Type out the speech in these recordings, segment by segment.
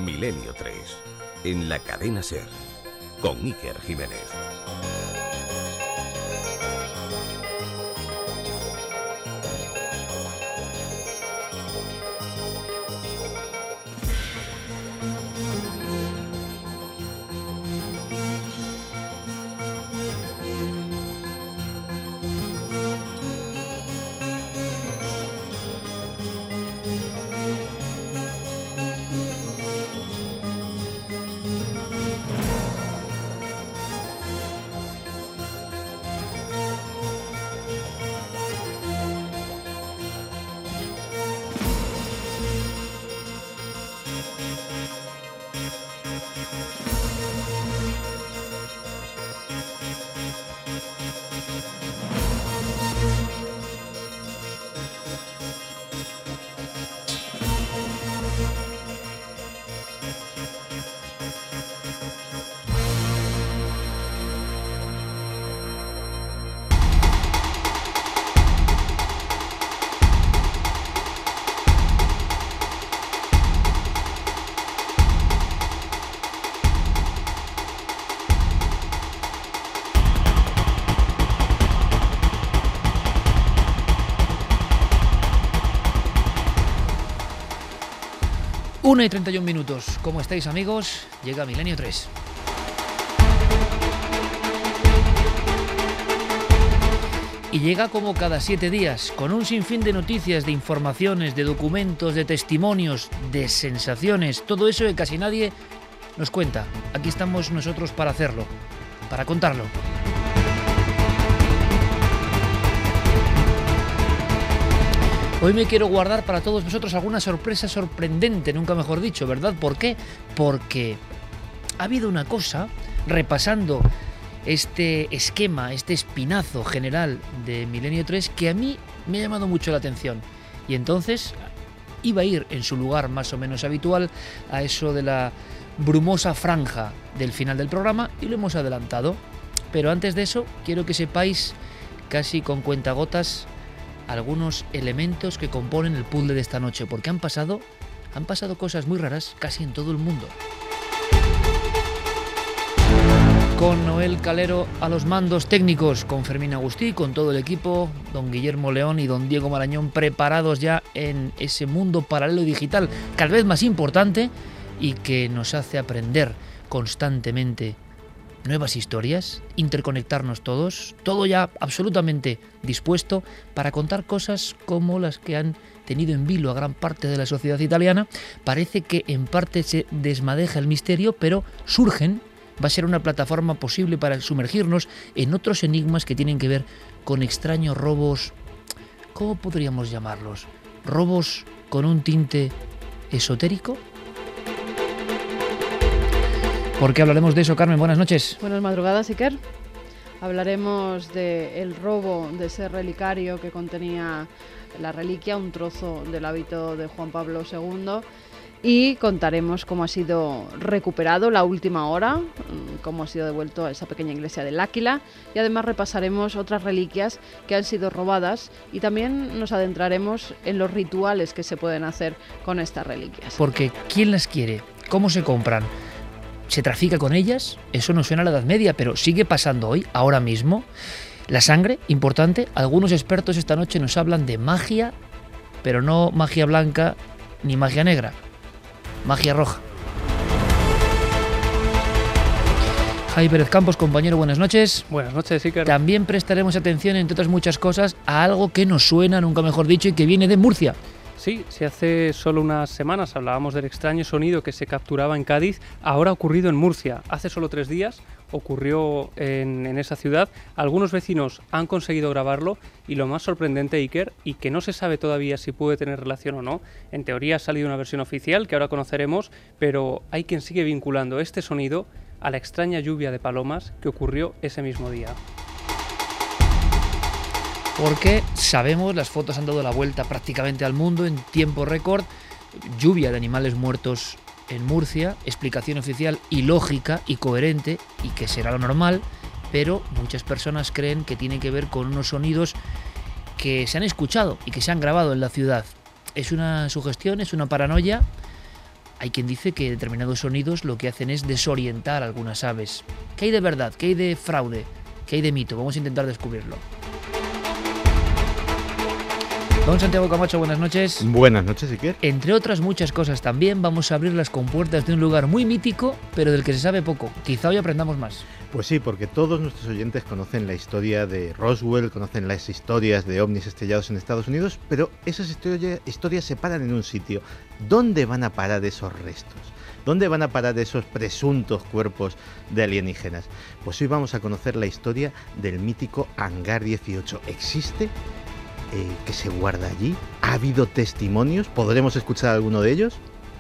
Milenio 3, en la cadena SER, con Iker Jiménez. Una y 31 minutos. ¿Cómo estáis, amigos? Llega Milenio 3. Y llega como cada 7 días, con un sinfín de noticias, de informaciones, de documentos, de testimonios, de sensaciones, todo eso que casi nadie nos cuenta. Aquí estamos nosotros para hacerlo, para contarlo. Hoy me quiero guardar para todos vosotros alguna sorpresa sorprendente, nunca mejor dicho, ¿verdad? ¿Por qué? Porque ha habido una cosa, repasando este esquema, este espinazo general de Milenio 3, que a mí me ha llamado mucho la atención. Y entonces iba a ir en su lugar más o menos habitual a eso de la brumosa franja del final del programa y lo hemos adelantado. Pero antes de eso, quiero que sepáis, casi con cuentagotas, algunos elementos que componen el puzzle de esta noche, porque han pasado cosas muy raras casi en todo el mundo. Con Noel Calero a los mandos técnicos, con Fermín Agustí, con todo el equipo, don Guillermo León y don Diego Marañón preparados ya en ese mundo paralelo digital cada vez más importante y que nos hace aprender constantemente nuevas historias, interconectarnos todos, todo ya absolutamente dispuesto para contar cosas como las que han tenido en vilo a gran parte de la sociedad italiana. Parece que en parte se desmadeja el misterio, pero surgen, va a ser una plataforma posible para sumergirnos en otros enigmas que tienen que ver con extraños robos, ¿cómo podríamos llamarlos? ¿Robos con un tinte esotérico? ¿Por qué hablaremos de eso, Carmen? Buenas noches. Buenas madrugadas, Iker. Hablaremos del robo de ese relicario que contenía la reliquia, un trozo del hábito de Juan Pablo II, y contaremos cómo ha sido recuperado la última hora, cómo ha sido devuelto a esa pequeña iglesia del Áquila, y además repasaremos otras reliquias que han sido robadas y también nos adentraremos en los rituales que se pueden hacer con estas reliquias. Porque ¿quién las quiere? ¿Cómo se compran? ¿Se trafica con ellas? Eso nos suena a la Edad Media, pero sigue pasando hoy, ahora mismo. La sangre, importante. Algunos expertos esta noche nos hablan de magia, pero no magia blanca ni magia negra. Magia roja. Javi Pérez Campos, compañero, buenas noches. Buenas noches, Iker. También prestaremos atención, entre otras muchas cosas, a algo que nos suena, nunca mejor dicho, y que viene de Murcia. Sí, si hace solo unas semanas hablábamos del extraño sonido que se capturaba en Cádiz, ahora ha ocurrido en Murcia. Hace solo 3 días ocurrió en esa ciudad. Algunos vecinos han conseguido grabarlo y lo más sorprendente, Iker, y que no se sabe todavía si puede tener relación o no, en teoría ha salido una versión oficial que ahora conoceremos, pero hay quien sigue vinculando este sonido a la extraña lluvia de palomas que ocurrió ese mismo día. Porque sabemos, las fotos han dado la vuelta prácticamente al mundo en tiempo récord, lluvia de animales muertos en Murcia, explicación oficial y lógica y coherente, y que será lo normal, pero muchas personas creen que tiene que ver con unos sonidos que se han escuchado y que se han grabado en la ciudad. ¿Es una sugestión? ¿Es una paranoia? hay quien dice que determinados sonidos lo que hacen es desorientar a algunas aves. ¿Qué hay de verdad? ¿Qué hay de fraude? ¿Qué hay de mito? Vamos a intentar descubrirlo. Don Santiago Camacho, buenas noches. Buenas noches, Iker. Entre otras muchas cosas también vamos a abrir las compuertas de un lugar muy mítico, pero del que se sabe poco. Quizá hoy aprendamos más. Pues sí, porque todos nuestros oyentes conocen la historia de Roswell, conocen las historias de ovnis estrellados en Estados Unidos, pero esas historias se paran en un sitio. ¿Dónde van a parar esos restos? ¿Dónde van a parar esos presuntos cuerpos de alienígenas? Pues hoy vamos a conocer la historia del mítico Hangar 18. ¿Existe? ¿Qué se guarda allí? ¿Ha habido testimonios? ¿Podremos escuchar alguno de ellos?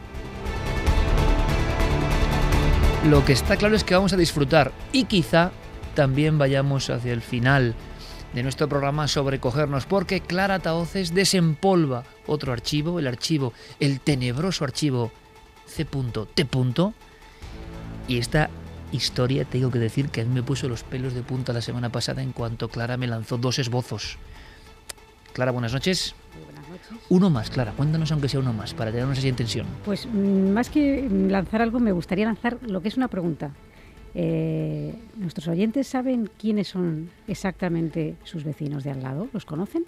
Lo que está claro es que vamos a disfrutar y quizá también vayamos hacia el final de nuestro programa a sobrecogernos, porque Clara Tahoces desempolva otro archivo, el tenebroso archivo C.T. Y esta historia, tengo que decir que a mí me puso los pelos de punta la semana pasada en cuanto Clara me lanzó 2 esbozos. Clara, buenas noches. Muy buenas noches. Uno más, Clara, cuéntanos aunque sea uno más, para tenernos así en tensión. Pues más que lanzar algo, me gustaría lanzar lo que es una pregunta. ¿Nuestros oyentes saben quiénes son exactamente sus vecinos de al lado? ¿Los conocen?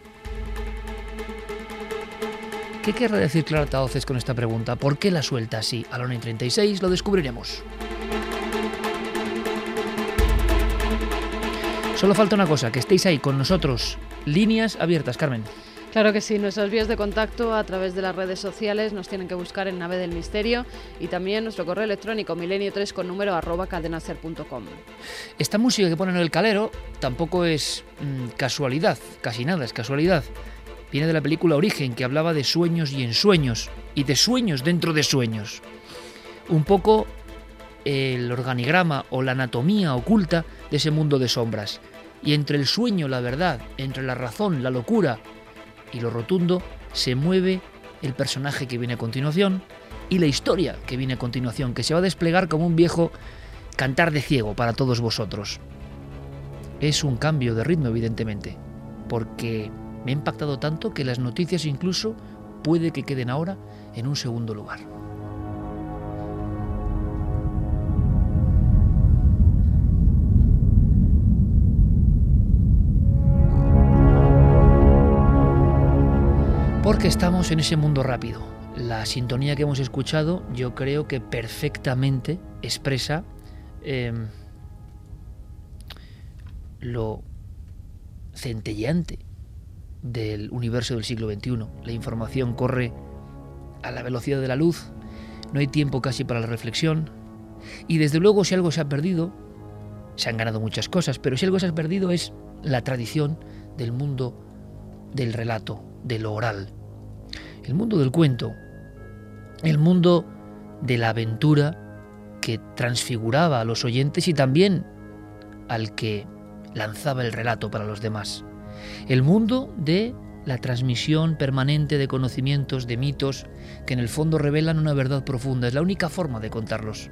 ¿Qué querrá decir Clara Tahoces con esta pregunta? ¿Por qué la suelta así? A la 1:36 lo descubriremos. Solo falta una cosa, que estéis ahí con nosotros. Líneas abiertas, Carmen. Claro que sí, nuestras vías de contacto a través de las redes sociales nos tienen que buscar en Nave del Misterio y también nuestro correo electrónico milenio3 con número @cadenaser.com. Esta música que ponen en el calero tampoco es casualidad, casi nada es casualidad. Viene de la película Origen, que hablaba de sueños y ensueños, y de sueños dentro de sueños. Un poco el organigrama o la anatomía oculta de ese mundo de sombras. Y entre el sueño, la verdad, entre la razón, la locura y lo rotundo, se mueve el personaje que viene a continuación y la historia que viene a continuación, que se va a desplegar como un viejo cantar de ciego para todos vosotros. Es un cambio de ritmo, evidentemente, porque me ha impactado tanto que las noticias incluso puede que queden ahora en un segundo lugar. Porque estamos en ese mundo rápido. La sintonía que hemos escuchado yo creo que perfectamente expresa lo centelleante del universo del siglo XXI. La información corre a la velocidad de la luz, no hay tiempo casi para la reflexión y desde luego si algo se ha perdido, se han ganado muchas cosas, pero si algo se ha perdido es la tradición del mundo del relato, de lo oral. El mundo del cuento, el mundo de la aventura que transfiguraba a los oyentes y también al que lanzaba el relato para los demás. El mundo de la transmisión permanente de conocimientos, de mitos, que en el fondo revelan una verdad profunda. Es la única forma de contarlos.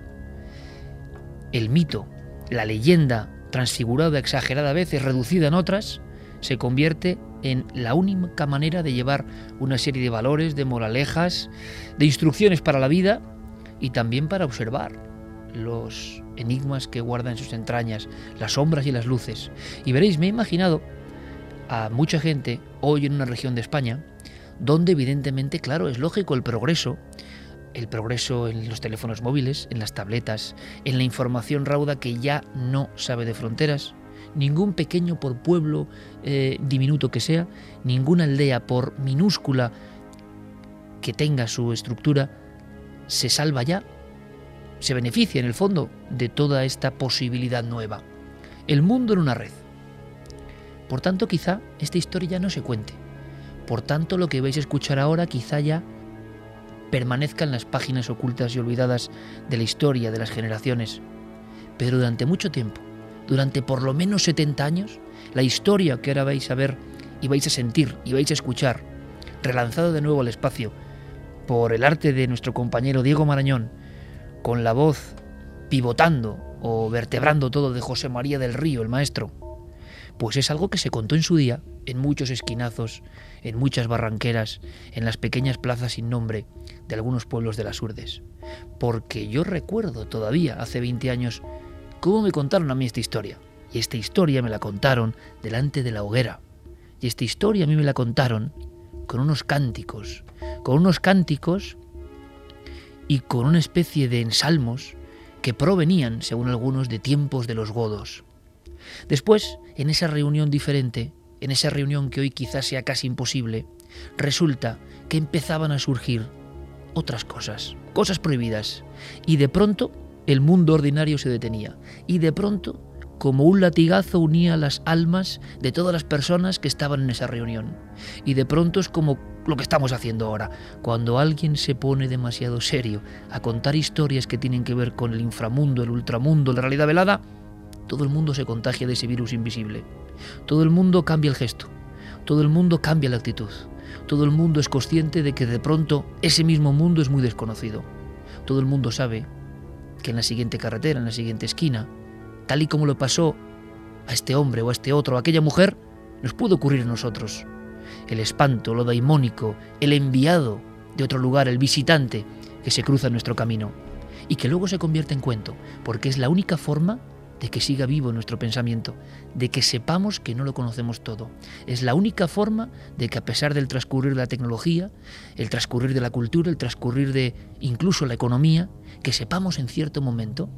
El mito, la leyenda, transfigurada, exagerada a veces, reducida en otras, se convierte en la única manera de llevar una serie de valores, de moralejas, de instrucciones para la vida y también para observar los enigmas que guarda en sus entrañas, las sombras y las luces. Y veréis, me he imaginado a mucha gente hoy en una región de España donde evidentemente, claro, es lógico el progreso en los teléfonos móviles, en las tabletas, en la información rauda que ya no sabe de fronteras. Ningún pequeño, por pueblo diminuto que sea, ninguna aldea, por minúscula que tenga su estructura, se salva ya, se beneficia en el fondo de toda esta posibilidad nueva. El mundo en una red. Por tanto, quizá esta historia ya no se cuente. Por tanto, lo que vais a escuchar ahora quizá ya permanezca en las páginas ocultas y olvidadas de la historia de las generaciones. Pero durante mucho tiempo, durante por lo menos 70 años, la historia que ahora vais a ver y vais a sentir y vais a escuchar, relanzada de nuevo al espacio por el arte de nuestro compañero Diego Marañón, con la voz pivotando o vertebrando todo de José María del Río, el maestro, pues es algo que se contó en su día, en muchos esquinazos, en muchas barranqueras, en las pequeñas plazas sin nombre de algunos pueblos de las Urdes. Porque yo recuerdo todavía, hace 20 años, cómo me contaron a mí esta historia. Y esta historia me la contaron delante de la hoguera. Y esta historia a mí me la contaron con unos cánticos y con una especie de ensalmos que provenían, según algunos, de tiempos de los godos. Después, en esa reunión diferente, en esa reunión que hoy quizás sea casi imposible, resulta que empezaban a surgir otras cosas prohibidas, y de pronto el mundo ordinario se detenía, y de pronto, como un latigazo, unía las almas de todas las personas que estaban en esa reunión. Y de pronto es como lo que estamos haciendo ahora. Cuando alguien se pone demasiado serio a contar historias que tienen que ver con el inframundo, el ultramundo, la realidad velada, todo el mundo se contagia de ese virus invisible. Todo el mundo cambia el gesto. Todo el mundo cambia la actitud. Todo el mundo es consciente de que de pronto ese mismo mundo es muy desconocido. Todo el mundo sabe que en la siguiente carretera, en la siguiente esquina, tal y como le pasó a este hombre o a este otro, a aquella mujer, nos puede ocurrir a nosotros. El espanto, lo daimónico, el enviado de otro lugar, el visitante que se cruza en nuestro camino y que luego se convierte en cuento, porque es la única forma de que siga vivo nuestro pensamiento, de que sepamos que no lo conocemos todo. Es la única forma de que, a pesar del transcurrir de la tecnología, el transcurrir de la cultura, el transcurrir de incluso la economía, que sepamos en cierto momento,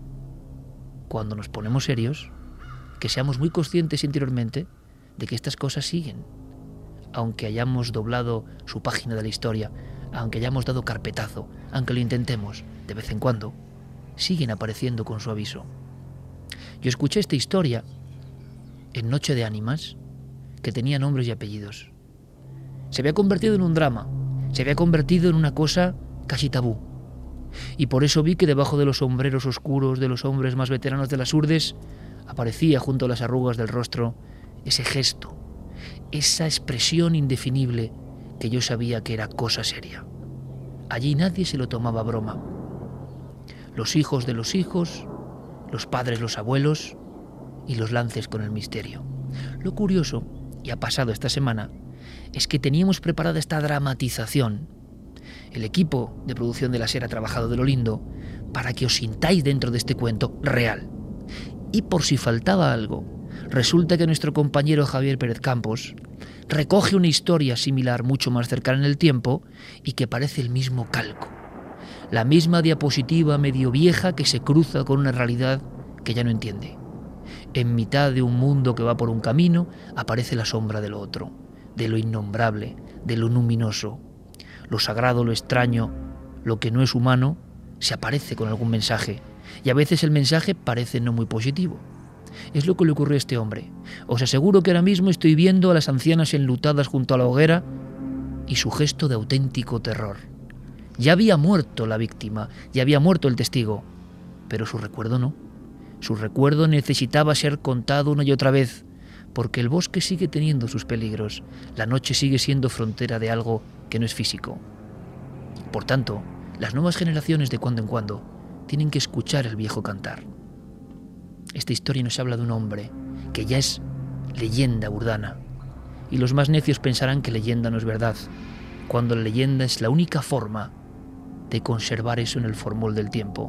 cuando nos ponemos serios, que seamos muy conscientes interiormente de que estas cosas siguen. Aunque hayamos doblado su página de la historia, aunque hayamos dado carpetazo, aunque lo intentemos, de vez en cuando, siguen apareciendo con su aviso. Yo escuché esta historia en Noche de Ánimas, que tenía nombres y apellidos. Se había convertido en un drama, se había convertido en una cosa casi tabú. Y por eso vi que debajo de los sombreros oscuros de los hombres más veteranos de las Urdes aparecía junto a las arrugas del rostro ese gesto, esa expresión indefinible que yo sabía que era cosa seria. Allí nadie se lo tomaba a broma. Los hijos de los hijos, los padres, los abuelos y los lances con el misterio. Lo curioso, y ha pasado esta semana, es que teníamos preparada esta dramatización. El equipo de producción de La SER ha trabajado de lo lindo para que os sintáis dentro de este cuento real. Y por si faltaba algo, resulta que nuestro compañero Javier Pérez Campos recoge una historia similar, mucho más cercana en el tiempo, y que parece el mismo calco. La misma diapositiva medio vieja que se cruza con una realidad que ya no entiende. En mitad de un mundo que va por un camino, aparece la sombra de lo otro, de lo innombrable, de lo luminoso. Lo sagrado, lo extraño, lo que no es humano, se aparece con algún mensaje, y a veces el mensaje parece no muy positivo. Es lo que le ocurrió a este hombre. Os aseguro que ahora mismo estoy viendo a las ancianas enlutadas junto a la hoguera y su gesto de auténtico terror. Ya había muerto la víctima, ya había muerto el testigo, pero su recuerdo no. Su recuerdo necesitaba ser contado una y otra vez, porque el bosque sigue teniendo sus peligros, la noche sigue siendo frontera de algo que no es físico. Por tanto, las nuevas generaciones de cuando en cuando tienen que escuchar el viejo cantar. Esta historia nos habla de un hombre que ya es leyenda urdana, y los más necios pensarán que leyenda no es verdad, cuando la leyenda es la única forma de conservar eso en el formol del tiempo.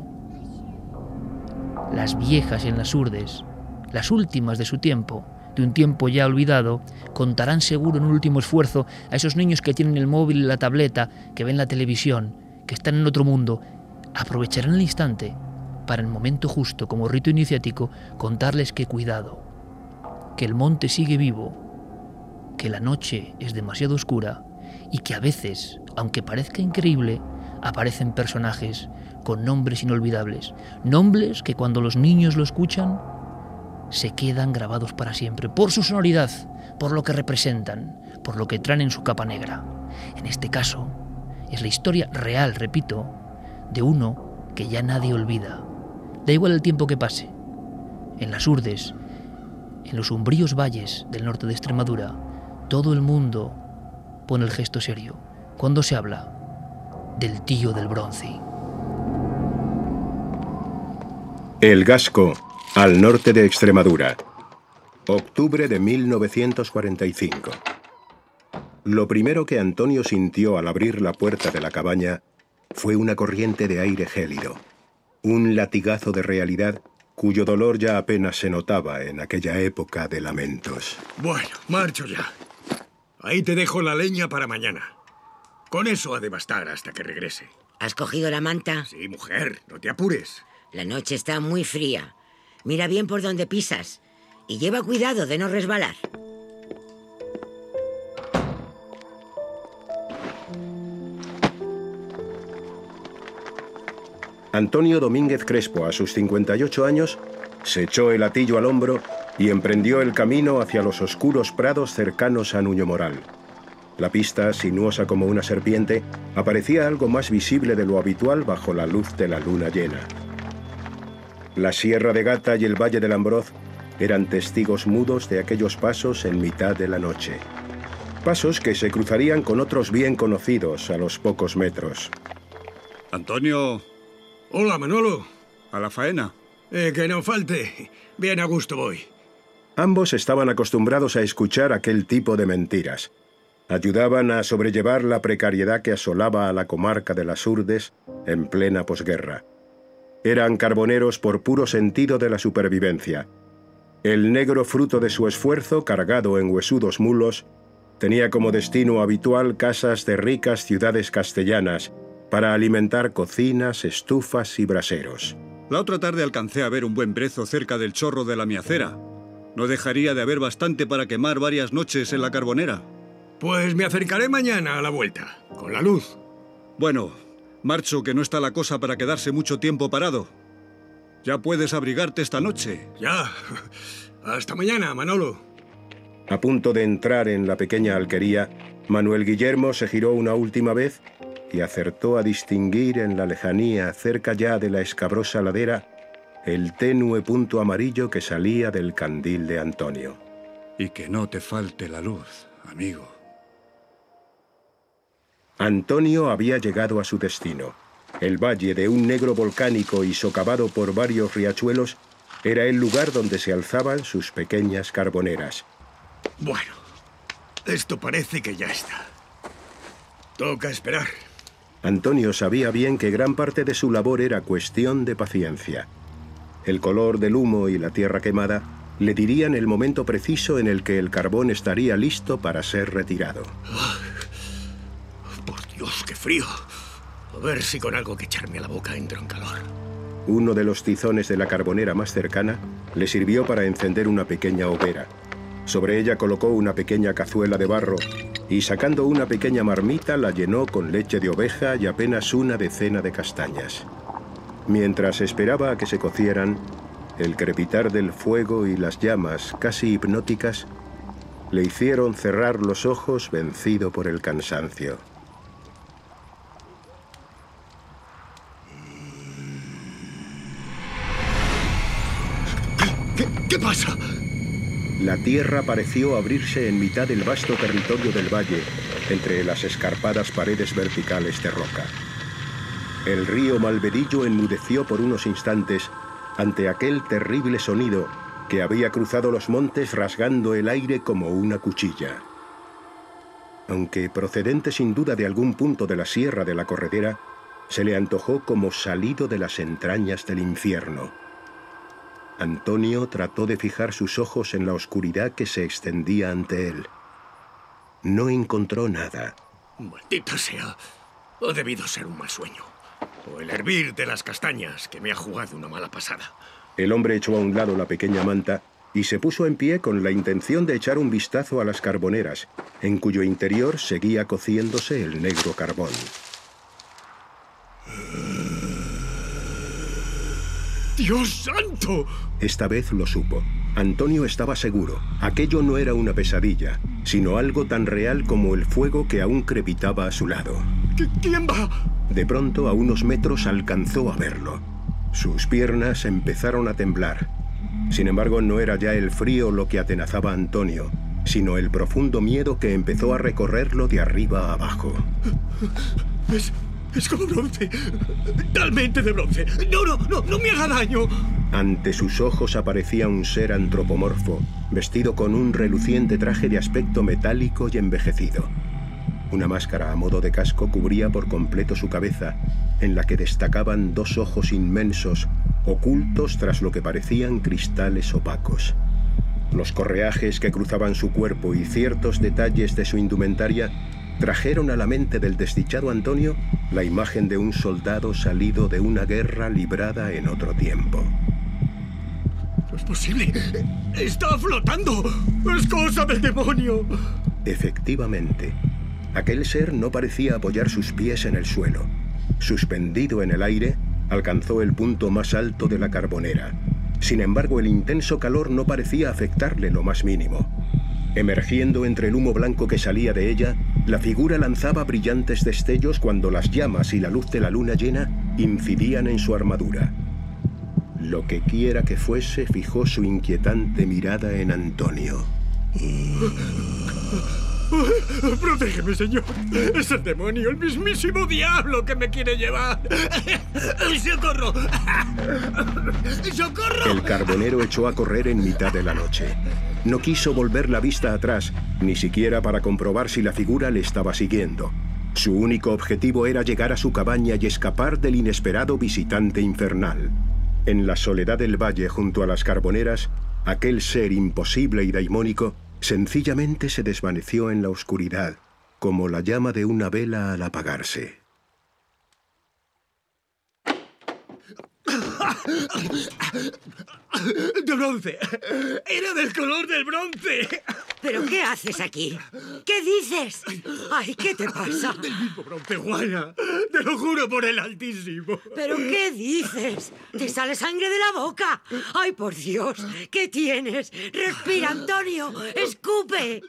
Las viejas en las Urdes, las últimas de su tiempo, de un tiempo ya olvidado, contarán seguro en un último esfuerzo a esos niños que tienen el móvil y la tableta, que ven la televisión, que están en otro mundo. Aprovecharán el instante para, en el momento justo, como rito iniciático, contarles que cuidado, que el monte sigue vivo, que la noche es demasiado oscura y que a veces, aunque parezca increíble, aparecen personajes con nombres inolvidables, nombres que cuando los niños lo escuchan se quedan grabados para siempre, por su sonoridad, por lo que representan, por lo que traen en su capa negra. En este caso, es la historia real, repito, de uno que ya nadie olvida. Da igual el tiempo que pase. En las Urdes, en los umbríos valles del norte de Extremadura, todo el mundo pone el gesto serio cuando se habla del tío del bronce. El Gasco, al norte de Extremadura. Octubre de 1945. Lo primero que Antonio sintió al abrir la puerta de la cabaña fue una corriente de aire gélido, un latigazo de realidad cuyo dolor ya apenas se notaba en aquella época de lamentos. Bueno, marcho ya. Ahí te dejo la leña para mañana. Con eso ha de bastar hasta que regrese. ¿Has cogido la manta? Sí, mujer, no te apures. La noche está muy fría. Mira bien por dónde pisas y lleva cuidado de no resbalar. Antonio Domínguez Crespo, a sus 58 años, se echó el hatillo al hombro y emprendió el camino hacia los oscuros prados cercanos a Nuño Moral. La pista, sinuosa como una serpiente, aparecía algo más visible de lo habitual bajo la luz de la luna llena. La Sierra de Gata y el Valle del Ambroz eran testigos mudos de aquellos pasos en mitad de la noche. Pasos que se cruzarían con otros bien conocidos a los pocos metros. Antonio. Hola, Manolo. ¿A la faena? Que no falte. Bien a gusto voy. Ambos estaban acostumbrados a escuchar aquel tipo de mentiras. Ayudaban a sobrellevar la precariedad que asolaba a la comarca de las Urdes en plena posguerra. Eran carboneros por puro sentido de la supervivencia. El negro fruto de su esfuerzo, cargado en huesudos mulos, tenía como destino habitual casas de ricas ciudades castellanas para alimentar cocinas, estufas y braseros. La otra tarde alcancé a ver un buen brezo cerca del chorro de la Miacera. No dejaría de haber bastante para quemar varias noches en la carbonera. Pues me acercaré mañana a la vuelta, con la luz. Bueno, marcho, que no está la cosa para quedarse mucho tiempo parado. Ya puedes abrigarte esta noche. Ya. Hasta mañana, Manolo. A punto de entrar en la pequeña alquería, Manuel Guillermo se giró una última vez y acertó a distinguir en la lejanía, cerca ya de la escabrosa ladera, el tenue punto amarillo que salía del candil de Antonio. Y que no te falte la luz, amigo. Antonio había llegado a su destino. El valle de un negro volcánico y socavado por varios riachuelos era el lugar donde se alzaban sus pequeñas carboneras. Bueno, esto parece que ya está. Toca esperar. Antonio sabía bien que gran parte de su labor era cuestión de paciencia. El color del humo y la tierra quemada le dirían el momento preciso en el que el carbón estaría listo para ser retirado. Por Dios, qué frío. A ver si con algo que echarme a la boca entro en calor. Uno de los tizones de la carbonera más cercana le sirvió para encender una pequeña hoguera. Sobre ella colocó una pequeña cazuela de barro y, sacando una pequeña marmita, la llenó con leche de oveja y apenas una decena de castañas. Mientras esperaba a que se cocieran, el crepitar del fuego y las llamas, casi hipnóticas, le hicieron cerrar los ojos vencido por el cansancio. ¿Qué pasa? La tierra pareció abrirse en mitad del vasto territorio del valle, entre las escarpadas paredes verticales de roca. El río Malvedillo enmudeció por unos instantes ante aquel terrible sonido que había cruzado los montes rasgando el aire como una cuchilla. Aunque procedente sin duda de algún punto de la Sierra de la Corredera, se le antojó como salido de las entrañas del infierno. Antonio trató de fijar sus ojos en la oscuridad que se extendía ante él. No encontró nada. Maldita sea. Ha debido ser un mal sueño. O el hervir de las castañas que me ha jugado una mala pasada. El hombre echó a un lado la pequeña manta y se puso en pie con la intención de echar un vistazo a las carboneras, en cuyo interior seguía cociéndose el negro carbón. ¡Dios santo! Esta vez lo supo. Antonio estaba seguro. Aquello no era una pesadilla, sino algo tan real como el fuego que aún crepitaba a su lado. ¿Quién va? De pronto, a unos metros, alcanzó a verlo. Sus piernas empezaron a temblar. Sin embargo, no era ya el frío lo que atenazaba a Antonio, sino el profundo miedo que empezó a recorrerlo de arriba a abajo. Es como bronce. Talmente de bronce. No me haga daño. Ante sus ojos aparecía un ser antropomorfo, vestido con un reluciente traje de aspecto metálico y envejecido. Una máscara a modo de casco cubría por completo su cabeza, en la que destacaban 2 ojos inmensos, ocultos tras lo que parecían cristales opacos. Los correajes que cruzaban su cuerpo y ciertos detalles de su indumentaria trajeron a la mente del desdichado Antonio la imagen de un soldado salido de una guerra librada en otro tiempo. ¡No es posible! ¡Está flotando! ¡Es cosa del demonio! Efectivamente, aquel ser no parecía apoyar sus pies en el suelo. Suspendido en el aire, alcanzó el punto más alto de la carbonera. Sin embargo, el intenso calor no parecía afectarle lo más mínimo. Emergiendo entre el humo blanco que salía de ella, la figura lanzaba brillantes destellos cuando las llamas y la luz de la luna llena incidían en su armadura. Lo que quiera que fuese, fijó su inquietante mirada en Antonio. ¡Protégeme, señor! ¡Es el demonio, el mismísimo diablo que me quiere llevar! ¡Socorro! ¡Socorro! El carbonero echó a correr en mitad de la noche. No quiso volver la vista atrás, ni siquiera para comprobar si la figura le estaba siguiendo. Su único objetivo era llegar a su cabaña y escapar del inesperado visitante infernal. En la soledad del valle junto a las carboneras, aquel ser imposible y daimónico sencillamente se desvaneció en la oscuridad, como la llama de una vela al apagarse. ¡De bronce! ¡Era del color del bronce! ¿Pero qué haces aquí? ¿Qué dices? ¡Ay, qué te pasa! ¡Del mismo bronce, Juana! ¡Te lo juro por el Altísimo! ¿Pero qué dices? ¡Te sale sangre de la boca! ¡Ay, por Dios! ¿Qué tienes? ¡Respira, Antonio! ¡Escupe!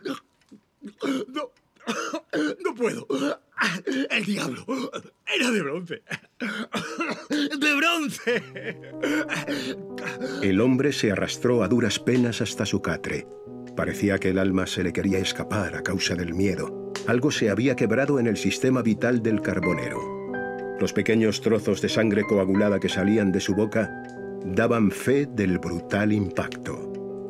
No puedo. El diablo era de bronce. ¡De bronce! El hombre se arrastró a duras penas hasta su catre. Parecía que el alma se le quería escapar a causa del miedo. Algo se había quebrado en el sistema vital del carbonero. Los pequeños trozos de sangre coagulada que salían de su boca daban fe del brutal impacto.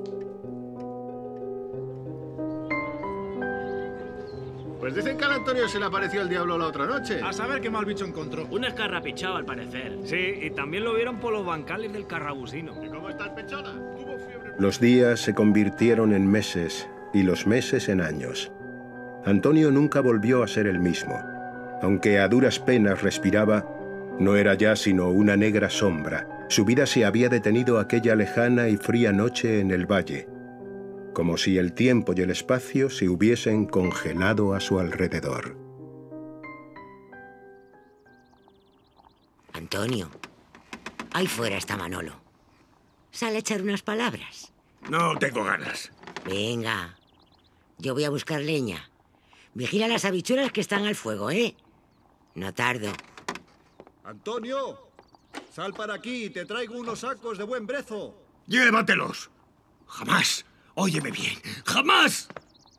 Pues dicen que al Antonio se le apareció el diablo la otra noche. A saber qué mal bicho encontró. Un escarrapichado, al parecer. Sí, y también lo vieron por los bancales del Carrabusino. ¿Y cómo está el pechona? Tuvo fiebre. Los días se convirtieron en meses y los meses en años. Antonio nunca volvió a ser el mismo. Aunque a duras penas respiraba, no era ya sino una negra sombra. Su vida se había detenido aquella lejana y fría noche en el valle, como si el tiempo y el espacio se hubiesen congelado a su alrededor. Antonio, ahí fuera está Manolo. Sale a echar unas palabras. No tengo ganas. Venga, yo voy a buscar leña. Vigila las habichuelas que están al fuego, ¿eh? No tardo. Antonio, sal para aquí, te traigo unos sacos de buen brezo. ¡Llévatelos! ¡Jamás! Óyeme bien, ¡jamás!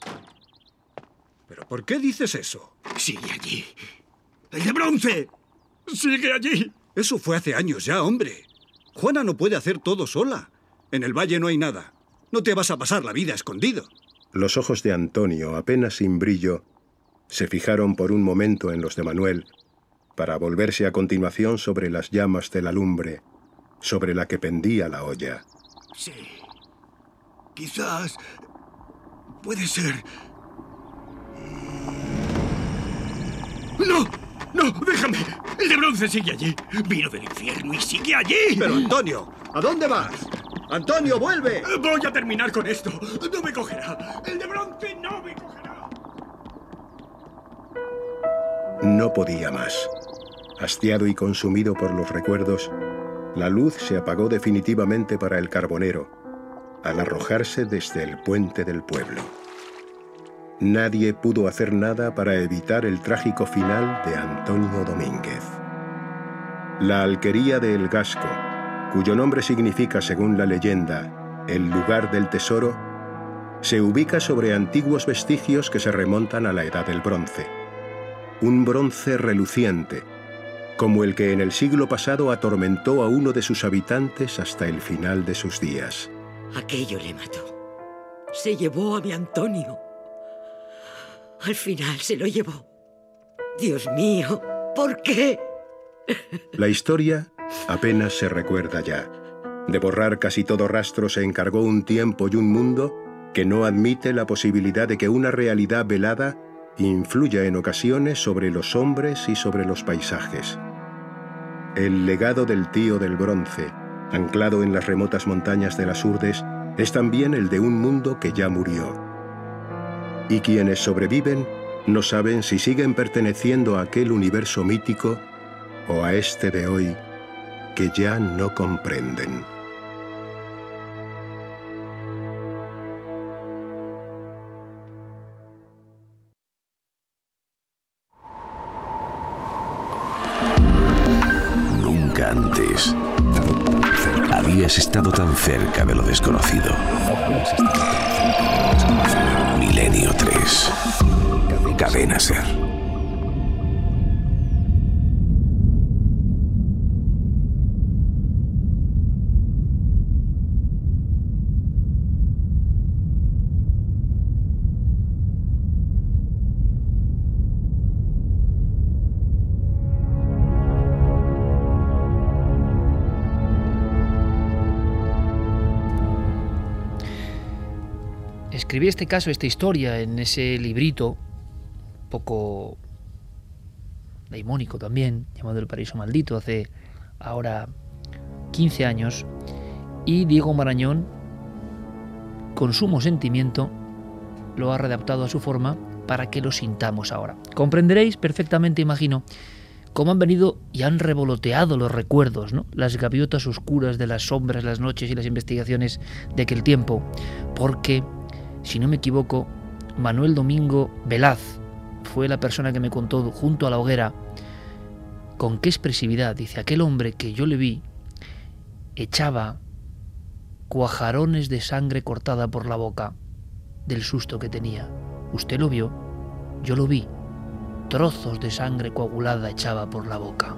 ¿Pero por qué dices eso? Sigue allí. ¡El de bronce! ¡Sigue allí! Eso fue hace años ya, hombre. Juana no puede hacer todo sola. En el valle no hay nada. No te vas a pasar la vida escondido. Los ojos de Antonio, apenas sin brillo, se fijaron por un momento en los de Manuel, para volverse a continuación sobre las llamas de la lumbre, sobre la que pendía la olla. Sí. Quizás... puede ser... ¡No! ¡No! ¡Déjame! ¡El de bronce sigue allí! ¡Vino del infierno y sigue allí! Pero, Antonio, ¿a dónde vas? ¡Antonio, vuelve! Voy a terminar con esto. ¡No me cogerá! ¡El de bronce no me cogerá! No podía más. Hastiado y consumido por los recuerdos, la luz se apagó definitivamente para el carbonero, al arrojarse desde el puente del pueblo. Nadie pudo hacer nada para evitar el trágico final de Antonio Domínguez. La alquería de El Gasco, cuyo nombre significa, según la leyenda, el lugar del tesoro, se ubica sobre antiguos vestigios que se remontan a la Edad del Bronce. Un bronce reluciente, como el que en el siglo pasado atormentó a uno de sus habitantes hasta el final de sus días. Aquello le mató. Se llevó a mi Antonio. Al final se lo llevó. Dios mío, ¿por qué? La historia apenas se recuerda ya. De borrar casi todo rastro se encargó un tiempo y un mundo que no admite la posibilidad de que una realidad velada influya en ocasiones sobre los hombres y sobre los paisajes. El legado del tío del bronce, anclado en las remotas montañas de las Urdes, es también el de un mundo que ya murió. Y quienes sobreviven no saben si siguen perteneciendo a aquel universo mítico o a este de hoy que ya no comprenden. Nunca antes habías estado tan cerca de lo desconocido. Milenio 3. Cadena SER. Escribí este caso, esta historia, en ese librito, poco daimónico también, llamado El Paraíso Maldito, hace ahora 15 años, y Diego Marañón, con sumo sentimiento, lo ha readaptado a su forma para que lo sintamos ahora. Comprenderéis perfectamente, imagino, cómo han venido y han revoloteado los recuerdos, ¿no? Las gaviotas oscuras de las sombras, las noches y las investigaciones de aquel tiempo, porque, si no me equivoco, Manuel Domingo Velaz fue la persona que me contó junto a la hoguera con qué expresividad, dice, aquel hombre que yo le vi echaba cuajarones de sangre cortada por la boca del susto que tenía. Usted lo vio, yo lo vi, trozos de sangre coagulada echaba por la boca.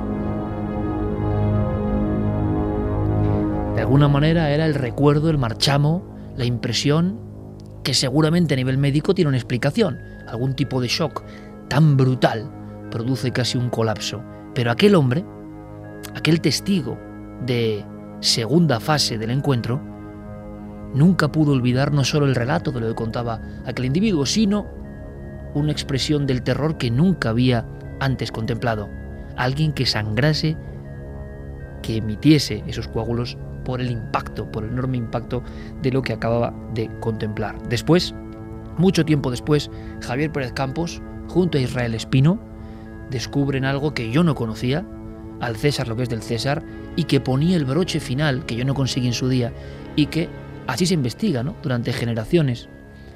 De alguna manera era el recuerdo, el marchamo, la impresión, que seguramente a nivel médico tiene una explicación. Algún tipo de shock tan brutal produce casi un colapso. Pero aquel hombre, aquel testigo de segunda fase del encuentro, nunca pudo olvidar no solo el relato de lo que contaba aquel individuo, sino una expresión del terror que nunca había antes contemplado. Alguien que sangrase, que emitiese esos coágulos por el impacto, por el enorme impacto de lo que acababa de contemplar. Después, mucho tiempo después, Javier Pérez Campos, junto a Israel Espino, descubren algo que yo no conocía, al César lo que es del César, y que ponía el broche final, que yo no conseguí en su día, y que así se investiga, ¿no?, durante generaciones.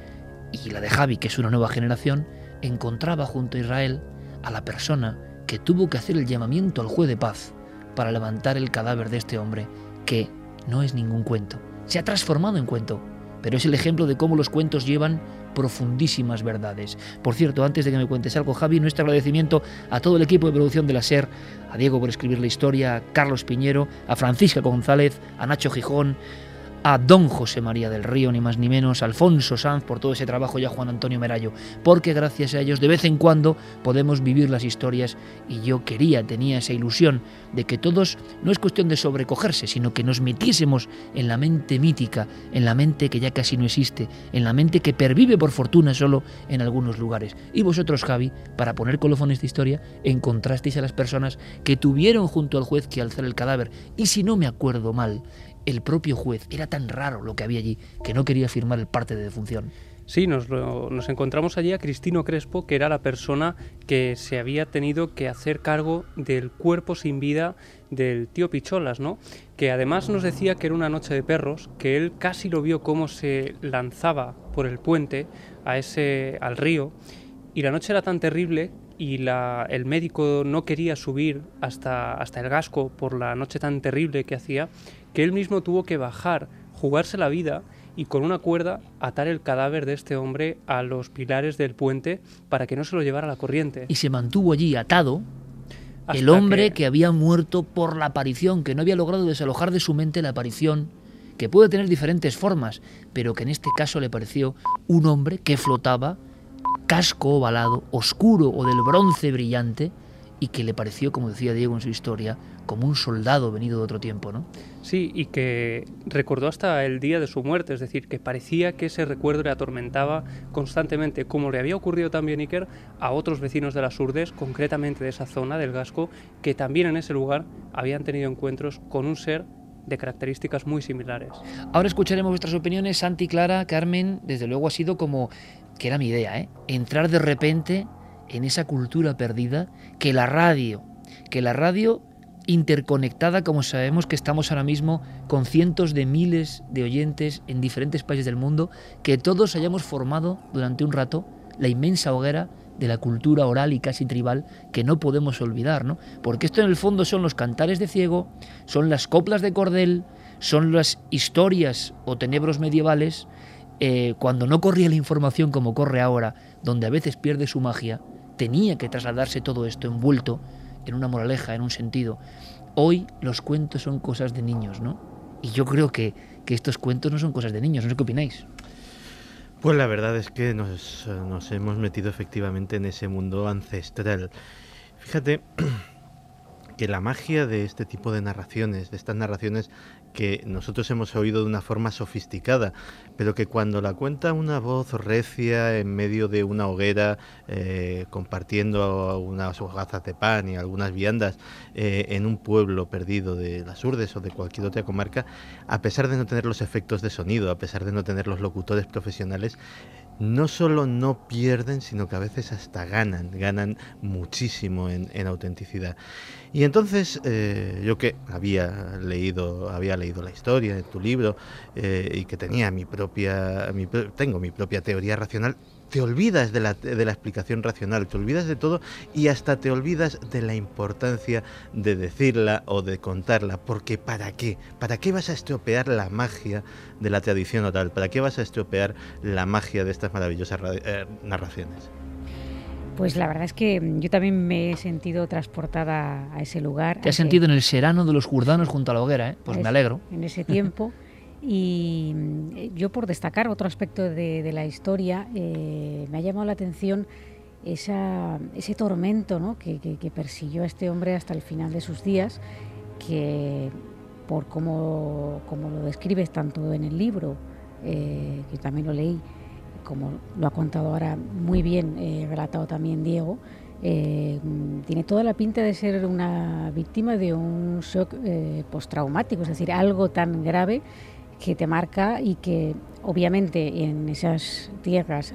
Y la de Javi, que es una nueva generación, encontraba junto a Israel a la persona que tuvo que hacer el llamamiento al juez de paz para levantar el cadáver de este hombre, que no es ningún cuento. Se ha transformado en cuento, pero es el ejemplo de cómo los cuentos llevan profundísimas verdades. Por cierto, antes de que me cuentes algo, Javi, nuestro agradecimiento a todo el equipo de producción de la SER, a Diego por escribir la historia, a Carlos Piñero, a Francisca González, a Nacho Gijón, a don José María del Río, ni más ni menos, a Alfonso Sanz por todo ese trabajo y a Juan Antonio Merallo, porque gracias a ellos de vez en cuando podemos vivir las historias, y yo tenía esa ilusión de que todos, no es cuestión de sobrecogerse, sino que nos metiésemos en la mente mítica, en la mente que ya casi no existe, en la mente que pervive por fortuna solo en algunos lugares. Y vosotros, Javi, para poner colofón a esta historia, encontrasteis a las personas que tuvieron junto al juez que alzar el cadáver, y si no me acuerdo mal, el propio juez, era tan raro lo que había allí que no quería firmar el parte de defunción. Sí, nos encontramos allí a Cristino Crespo, que era la persona que se había tenido que hacer cargo del cuerpo sin vida del tío Picholas, ¿no? Que además nos decía que era una noche de perros, que él casi lo vio cómo se lanzaba por el puente al río, y la noche era tan terrible y el médico no quería subir hasta el Gasco por la noche tan terrible que hacía, que él mismo tuvo que bajar, jugarse la vida y con una cuerda atar el cadáver de este hombre a los pilares del puente para que no se lo llevara la corriente. Y se mantuvo allí atado el hombre que había muerto por la aparición, que no había logrado desalojar de su mente la aparición, que puede tener diferentes formas, pero que en este caso le pareció un hombre que flotaba casco ovalado, oscuro o del bronce brillante, y que le pareció, como decía Diego en su historia, como un soldado venido de otro tiempo, ¿no? Sí, y que recordó hasta el día de su muerte, es decir, que parecía que ese recuerdo le atormentaba constantemente, como le había ocurrido también, Iker, a otros vecinos de las Urdes, concretamente de esa zona del Gasco, que también en ese lugar habían tenido encuentros con un ser de características muy similares. Ahora escucharemos vuestras opiniones. Santi, Clara, Carmen, desde luego ha sido como, que era mi idea, entrar de repente en esa cultura perdida, que la radio interconectada, como sabemos que estamos ahora mismo con cientos de miles de oyentes en diferentes países del mundo, que todos hayamos formado durante un rato la inmensa hoguera de la cultura oral y casi tribal que no podemos olvidar, ¿no? Porque esto en el fondo son los cantares de ciego, son las coplas de cordel, son las historias o tenebros medievales, cuando no corría la información como corre ahora, donde a veces pierde su magia, tenía que trasladarse todo esto envuelto en una moraleja, en un sentido. Hoy los cuentos son cosas de niños, ¿no? Y yo creo que estos cuentos no son cosas de niños, no sé qué opináis. Pues la verdad es que nos hemos metido efectivamente en ese mundo ancestral. Fíjate que la magia de este tipo de narraciones, de estas narraciones que nosotros hemos oído de una forma sofisticada, pero que cuando la cuenta una voz recia en medio de una hoguera, compartiendo unas hogazas de pan y algunas viandas en un pueblo perdido de las Urdes o de cualquier otra comarca, a pesar de no tener los efectos de sonido, a pesar de no tener los locutores profesionales, no solo no pierden, sino que a veces hasta ganan muchísimo en autenticidad. Y entonces, yo que había leído la historia en tu libro y que tenía tengo mi propia teoría racional, te olvidas de la explicación racional, te olvidas de todo y hasta te olvidas de la importancia de decirla o de contarla, porque ¿para qué? ¿Para qué vas a estropear la magia de la tradición oral? ¿Para qué vas a estropear la magia de estas maravillosas narraciones? Pues la verdad es que yo también me he sentido transportada a ese lugar. Te has sentido en el serano de los jurdanos junto a la hoguera, ¿eh? Pues me alegro. En ese tiempo. Y yo, por destacar otro aspecto de la historia, me ha llamado la atención ese tormento, ¿no? que persiguió a este hombre hasta el final de sus días, que por como lo describes tanto en el libro, que también lo leí, como lo ha contado ahora muy bien, relatado también Diego, tiene toda la pinta de ser una víctima de un shock postraumático, es decir, algo tan grave que te marca y que obviamente en esas tierras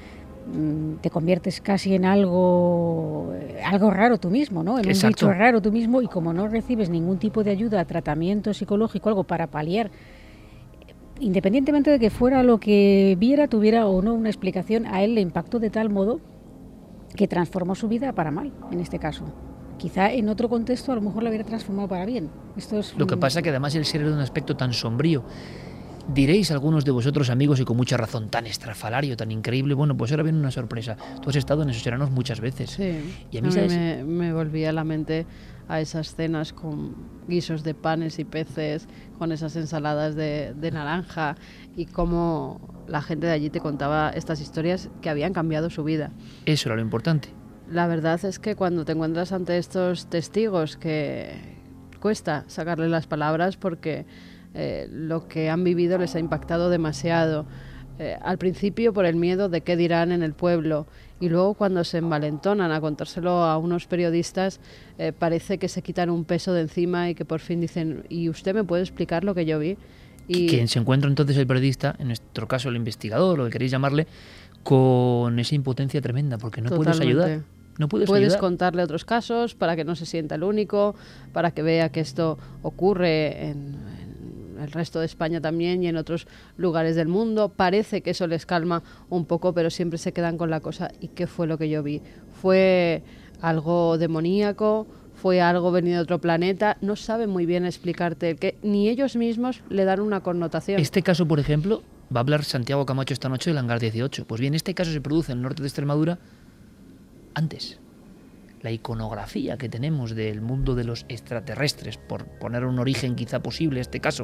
te conviertes casi en algo raro tú mismo, ¿no? En un bicho raro tú mismo, y como no recibes ningún tipo de ayuda, tratamiento psicológico, algo para paliar, independientemente de que fuera lo que viera, tuviera o no una explicación, a él le impactó de tal modo que transformó su vida para mal, en este caso. Quizá en otro contexto a lo mejor la hubiera transformado para bien. Esto es lo que pasa que además el ser era de un aspecto tan sombrío. Diréis algunos de vosotros, amigos, y con mucha razón, tan estrafalario, tan increíble. Bueno, pues ahora viene una sorpresa. Tú has estado en esos seranos muchas veces. Sí, y a mí, ¿sabes? Me volvía a la mente a esas cenas con guisos de panes y peces, con esas ensaladas de naranja, y cómo la gente de allí te contaba estas historias que habían cambiado su vida. Eso era lo importante. La verdad es que cuando te encuentras ante estos testigos, que cuesta sacarles las palabras porque lo que han vivido les ha impactado demasiado. Al principio por el miedo de qué dirán en el pueblo, y luego cuando se envalentonan a contárselo a unos periodistas, parece que se quitan un peso de encima y que por fin dicen: ¿y usted me puede explicar lo que yo vi? Y que se encuentra entonces el periodista, en nuestro caso el investigador, o lo que queréis llamarle, con esa impotencia tremenda, porque no puedes ayudar. No puedes ayudar. Contarle otros casos para que no se sienta el único, para que vea que esto ocurre en el resto de España también y en otros lugares del mundo. Parece que eso les calma un poco, pero siempre se quedan con la cosa: ¿y qué fue lo que yo vi? ¿Fue algo demoníaco? ¿Fue algo venido de otro planeta? No saben muy bien explicarte, que ni ellos mismos le dan una connotación. Este caso, por ejemplo, va a hablar Santiago Camacho esta noche del Hangar 18. Pues bien, este caso se produce en el norte de Extremadura antes. La iconografía que tenemos del mundo de los extraterrestres, por poner un origen quizá posible a este caso,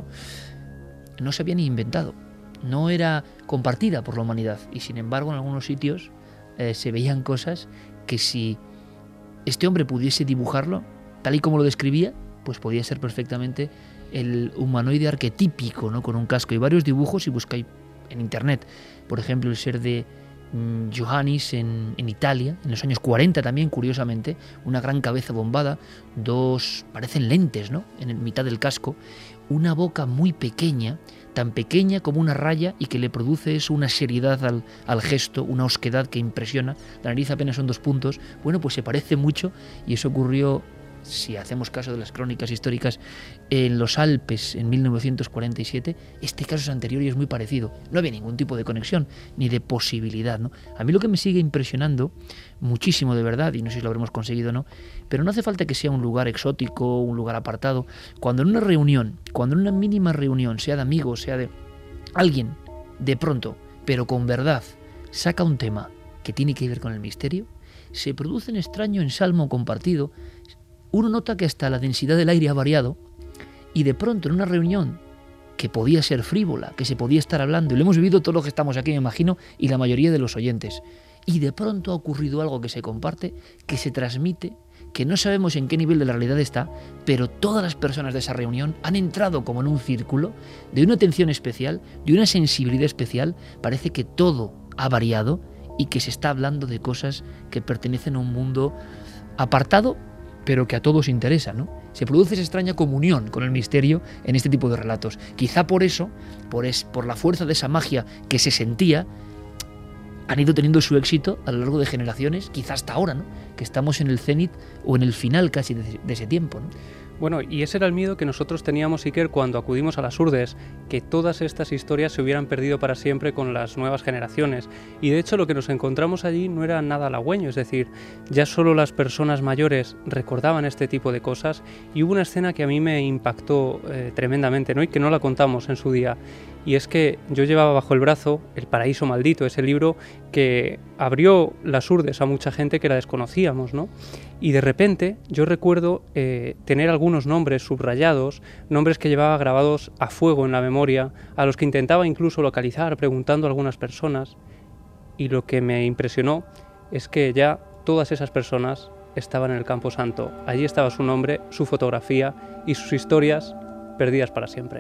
no se había ni inventado, no era compartida por la humanidad, y sin embargo en algunos sitios se veían cosas que si este hombre pudiese dibujarlo, tal y como lo describía, pues podía ser perfectamente el humanoide arquetípico, ¿no? Con un casco y varios dibujos, si buscáis en internet, por ejemplo, el ser de Johannis en Italia, en los años 40 también, curiosamente, una gran cabeza bombada, dos, parecen lentes, ¿no? En mitad del casco, una boca muy pequeña, tan pequeña como una raya y que le produce eso, una seriedad al gesto, una osquedad que impresiona, la nariz apenas son 2 puntos, bueno, pues se parece mucho y eso ocurrió, si hacemos caso de las crónicas históricas, en los Alpes en 1947, este caso es anterior y es muy parecido. No había ningún tipo de conexión ni de posibilidad, ¿no? A mí lo que me sigue impresionando muchísimo de verdad, y no sé si lo habremos conseguido o no, pero no hace falta que sea un lugar exótico, un lugar apartado. Cuando en una reunión, cuando en una mínima reunión, sea de amigos, sea de alguien, de pronto, pero con verdad, saca un tema que tiene que ver con el misterio, se produce un extraño ensalmo compartido. Uno nota que hasta la densidad del aire ha variado y de pronto en una reunión que podía ser frívola, que se podía estar hablando, y lo hemos vivido todos los que estamos aquí, me imagino, y la mayoría de los oyentes, y de pronto ha ocurrido algo que se comparte, que se transmite, que no sabemos en qué nivel de la realidad está, pero todas las personas de esa reunión han entrado como en un círculo de una atención especial, de una sensibilidad especial. Parece que todo ha variado y que se está hablando de cosas que pertenecen a un mundo apartado, pero que a todos interesa, ¿no? Se produce esa extraña comunión con el misterio en este tipo de relatos. Quizá por eso, por la fuerza de esa magia que se sentía, han ido teniendo su éxito a lo largo de generaciones, quizá hasta ahora, ¿no? Que estamos en el cenit o en el final casi de ese tiempo, ¿no? Bueno, y ese era el miedo que nosotros teníamos, Iker, cuando acudimos a las Urdes, que todas estas historias se hubieran perdido para siempre con las nuevas generaciones. Y de hecho lo que nos encontramos allí no era nada halagüeño, es decir, ya solo las personas mayores recordaban este tipo de cosas, y hubo una escena que a mí me impactó tremendamente, ¿no? Y que no la contamos en su día. Y es que yo llevaba bajo el brazo El paraíso maldito, ese libro que abrió las Urdes a mucha gente que la desconocíamos, ¿no? Y de repente yo recuerdo tener algunos nombres subrayados, nombres que llevaba grabados a fuego en la memoria, a los que intentaba incluso localizar preguntando a algunas personas. Y lo que me impresionó es que ya todas esas personas estaban en el Campo Santo. Allí estaba su nombre, su fotografía y sus historias perdidas para siempre.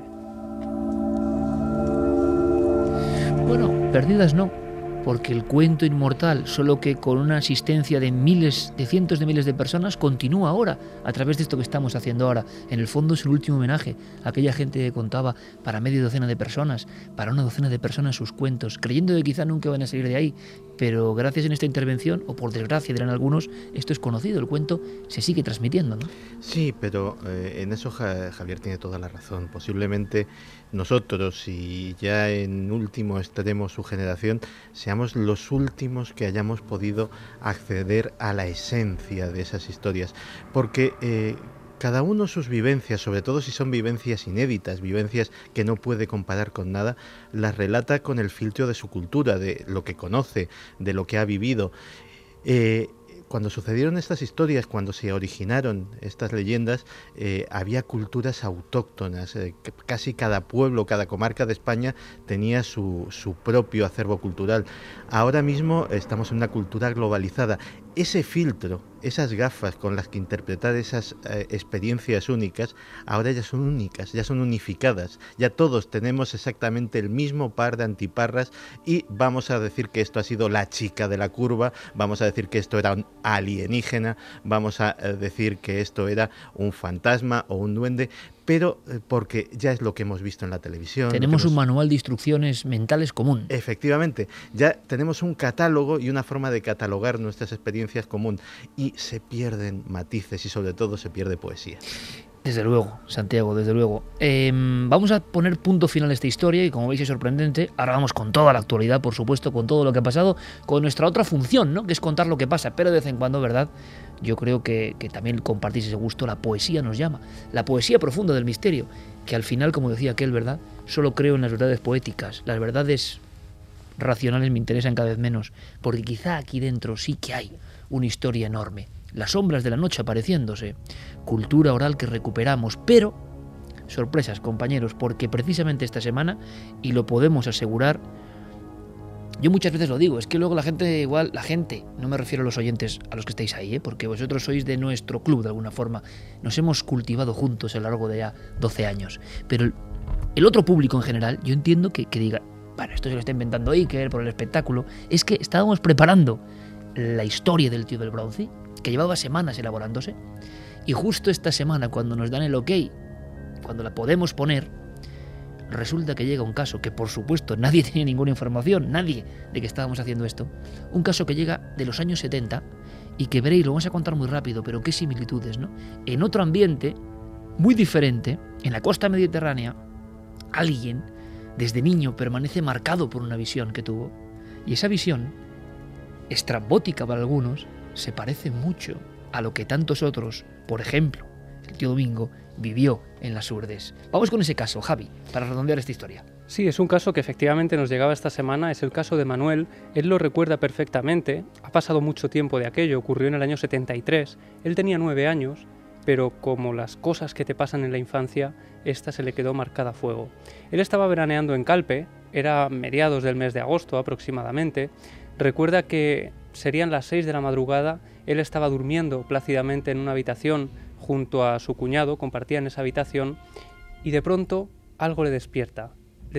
Bueno, perdidas no, porque el cuento inmortal, solo que con una asistencia de miles, de cientos de miles de personas, continúa ahora, a través de esto que estamos haciendo ahora. En el fondo es el último homenaje a aquella gente que contaba para media docena de personas, para una docena de personas sus cuentos, creyendo que quizá nunca van a salir de ahí, pero gracias en esta intervención, o por desgracia dirán algunos, esto es conocido, el cuento se sigue transmitiendo, ¿no? Sí, pero en eso Javier tiene toda la razón. Posiblemente nosotros, y ya en último extremo su generación, seamos los últimos que hayamos podido acceder a la esencia de esas historias, porque cada uno sus vivencias, sobre todo si son vivencias inéditas, vivencias que no puede comparar con nada, las relata con el filtro de su cultura, de lo que conoce, de lo que ha vivido. Cuando sucedieron estas historias, cuando se originaron estas leyendas, había culturas autóctonas. Casi cada pueblo, cada comarca de España tenía su propio acervo cultural. Ahora mismo estamos en una cultura globalizada. Ese filtro, esas gafas con las que interpretar esas experiencias únicas, ahora ya son únicas, ya son unificadas. Ya todos tenemos exactamente el mismo par de antiparras y vamos a decir que esto ha sido la chica de la curva, vamos a decir que esto era un alienígena, vamos a decir que esto era un fantasma o un duende, pero porque ya es lo que hemos visto en la televisión. Tenemos un manual de instrucciones mentales común. Efectivamente, ya tenemos un catálogo y una forma de catalogar nuestras experiencias común, y se pierden matices y sobre todo se pierde poesía. Desde luego, Santiago, desde luego. Vamos a poner punto final a esta historia y, como veis, es sorprendente. Ahora vamos con toda la actualidad, por supuesto, con todo lo que ha pasado, con nuestra otra función, ¿no? Que es contar lo que pasa, pero de vez en cuando, ¿verdad? Yo creo que también compartís ese gusto. La poesía nos llama, la poesía profunda del misterio, que al final, como decía aquel, ¿verdad? Solo creo en las verdades poéticas. Las verdades racionales me interesan cada vez menos, porque quizá aquí dentro sí que hay una historia enorme. Las sombras de la noche apareciéndose, cultura oral que recuperamos, pero sorpresas, compañeros, porque precisamente esta semana, y lo podemos asegurar, Yo muchas veces lo digo, es que luego la gente, no me refiero a los oyentes a los que estáis ahí, porque vosotros sois de nuestro club de alguna forma, nos hemos cultivado juntos a lo largo de ya 12 años, pero el otro público en general, yo entiendo que diga, bueno, esto se lo está inventando Iker por el espectáculo, es que estábamos preparando la historia del tío del bronce, que llevaba semanas elaborándose, y justo esta semana, cuando nos dan el ok, cuando la podemos poner, resulta que llega un caso que, por supuesto, nadie tenía ninguna información, nadie, de que estábamos haciendo esto. Un caso que llega de los años 70 y que veréis, lo vamos a contar muy rápido, pero qué similitudes, ¿no? En otro ambiente muy diferente, en la costa mediterránea, alguien, desde niño, permanece marcado por una visión que tuvo. Y esa visión, estrambótica para algunos, se parece mucho a lo que tantos otros, por ejemplo, el tío Domingo, vivió en las Urdes. Vamos con ese caso, Javi, para redondear esta historia. Sí, es un caso que efectivamente nos llegaba esta semana, es el caso de Manuel. Él lo recuerda perfectamente, ha pasado mucho tiempo de aquello, ocurrió en el año 73, él tenía 9 años, pero como las cosas que te pasan en la infancia, esta se le quedó marcada a fuego. Él estaba veraneando en Calpe, era mediados del mes de agosto aproximadamente, recuerda que serían las 6 de la madrugada, él estaba durmiendo plácidamente en una habitación junto a su cuñado, compartían esa habitación, y de pronto algo le despierta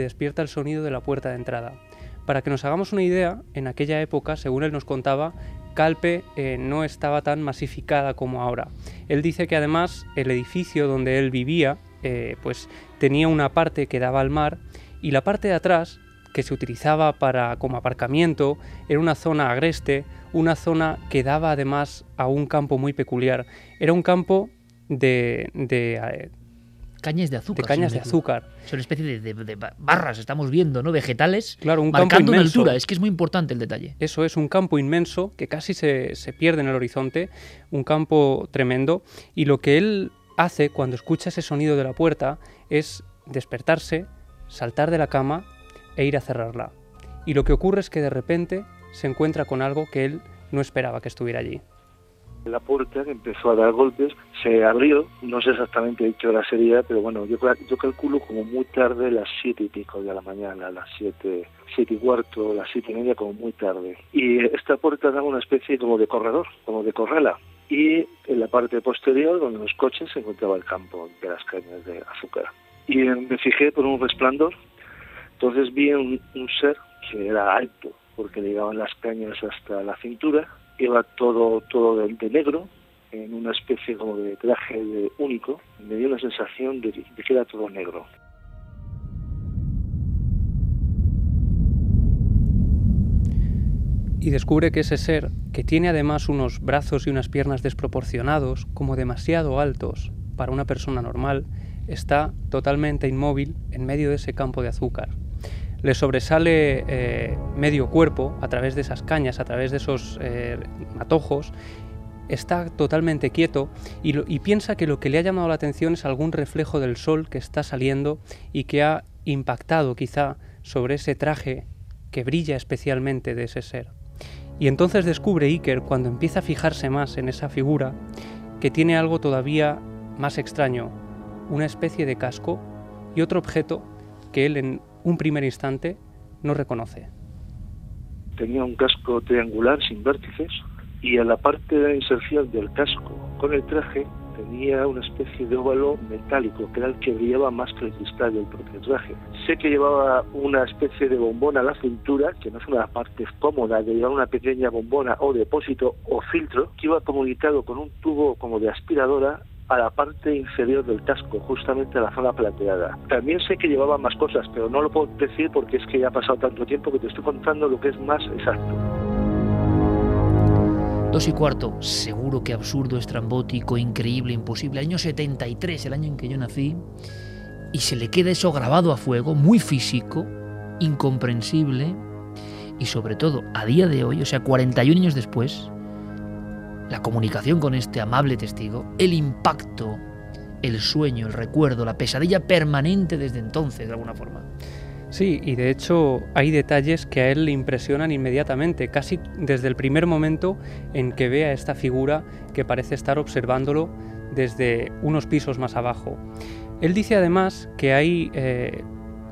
el sonido de la puerta de entrada. Para que nos hagamos una idea, en aquella época, según él nos contaba, Calpe no estaba tan masificada como ahora. Él dice que además el edificio donde él vivía pues tenía una parte que daba al mar, y la parte de atrás, que se utilizaba como aparcamiento, era una zona agreste, una zona que daba además a un campo muy peculiar. Era un campo de cañas de azúcar. De cañas de azúcar. Son una especie de barras, estamos viendo, ¿no? Vegetales, claro, un marcando campo inmenso. Una altura. Es que es muy importante el detalle. Eso es, un campo inmenso que casi se pierde en el horizonte, un campo tremendo, y lo que él hace cuando escucha ese sonido de la puerta es despertarse, saltar de la cama e ir a cerrarla. Y lo que ocurre es que de repente se encuentra con algo que él no esperaba que estuviera allí. La puerta empezó a dar golpes, se abrió, no sé exactamente qué hora sería, pero bueno, yo calculo como muy tarde, las 7 y pico de la mañana, las 7 y cuarto, las 7 y media, como muy tarde. Y esta puerta daba una especie como de corredor, como de corrala. Y en la parte posterior, donde los coches, se encontraba el campo de las cañas de azúcar. Y me fijé por un resplandor, entonces vi un ser que era alto, porque le llegaban las cañas hasta la cintura, iba todo de negro, en una especie como de traje único, me dio una sensación de que era todo negro. Y descubre que ese ser, que tiene además unos brazos y unas piernas desproporcionados, como demasiado altos para una persona normal, está totalmente inmóvil en medio de ese campo de azúcar. Le sobresale medio cuerpo a través de esas cañas, a través de esos matojos, está totalmente quieto y piensa que lo que le ha llamado la atención es algún reflejo del sol que está saliendo y que ha impactado quizá sobre ese traje que brilla especialmente de ese ser. Y entonces descubre Iker, cuando empieza a fijarse más en esa figura, que tiene algo todavía más extraño, una especie de casco y otro objeto que él en un primer instante no reconoce. Tenía un casco triangular sin vértices y en la parte de la inserción del casco con el traje tenía una especie de óvalo metálico que era el que brillaba más que el cristal del propio traje. Sé que llevaba una especie de bombona a la cintura, que no es una parte cómoda, que llevaba una pequeña bombona o depósito o filtro que iba comunicado con un tubo como de aspiradora a la parte inferior del casco, justamente a la zona plateada. También sé que llevaba más cosas, pero no lo puedo decir porque es que ya ha pasado tanto tiempo que te estoy contando lo que es más exacto. 2 y cuarto, seguro que absurdo, estrambótico, increíble, imposible. Año 73, el año en que yo nací, y se le queda eso grabado a fuego, muy físico, incomprensible, y sobre todo, a día de hoy, o sea, 41 años después, la comunicación con este amable testigo, el impacto, el sueño, el recuerdo, la pesadilla permanente desde entonces, de alguna forma. Sí, y de hecho hay detalles que a él le impresionan inmediatamente, casi desde el primer momento en que ve a esta figura que parece estar observándolo desde unos pisos más abajo. Él dice además que hay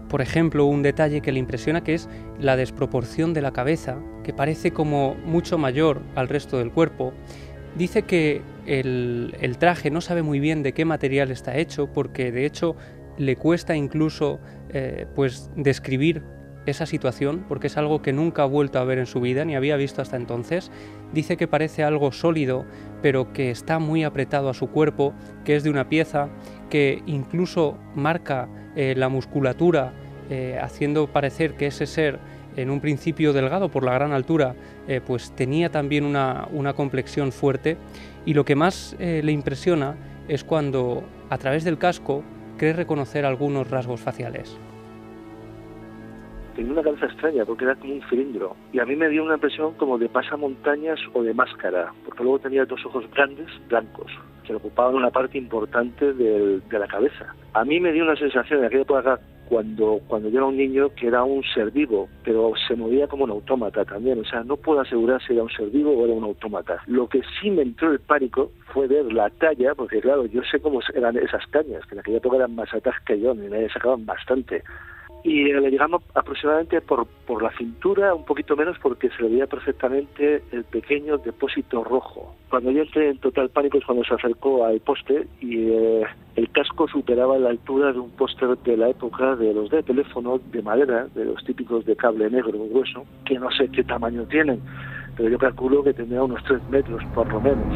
por ejemplo, un detalle que le impresiona, que es la desproporción de la cabeza, que parece como mucho mayor al resto del cuerpo. Dice que el traje no sabe muy bien de qué material está hecho, porque de hecho le cuesta incluso pues describir esa situación, porque es algo que nunca ha vuelto a ver en su vida, ni había visto hasta entonces. Dice que parece algo sólido, pero que está muy apretado a su cuerpo, que es de una pieza, que incluso marca la musculatura, haciendo parecer que ese ser, en un principio delgado por la gran altura, pues tenía también una complexión fuerte. Y lo que más le impresiona es cuando, a través del casco, cree reconocer algunos rasgos faciales. Tenía una cabeza extraña porque era como un cilindro y a mí me dio una impresión como de pasamontañas o de máscara, porque luego tenía dos ojos grandes, blancos, que ocupaban una parte importante de la cabeza. A mí me dio una sensación de aquella época, cuando yo era un niño, que era un ser vivo, pero se movía como un autómata también. O sea, no puedo asegurar si era un ser vivo o era un autómata. Lo que sí me entró el pánico fue ver la talla, porque claro, yo sé cómo eran esas cañas, que en aquella época eran más altas que yo, y me sacaban bastante. Y le llegamos aproximadamente por la cintura, un poquito menos, porque se le veía perfectamente el pequeño depósito rojo. Cuando yo entré en total pánico es cuando se acercó al poste y el casco superaba la altura de un póster de la época de los de teléfono de madera, de los típicos de cable negro grueso, que no sé qué tamaño tienen, pero yo calculo que tendría unos 3 metros por lo menos.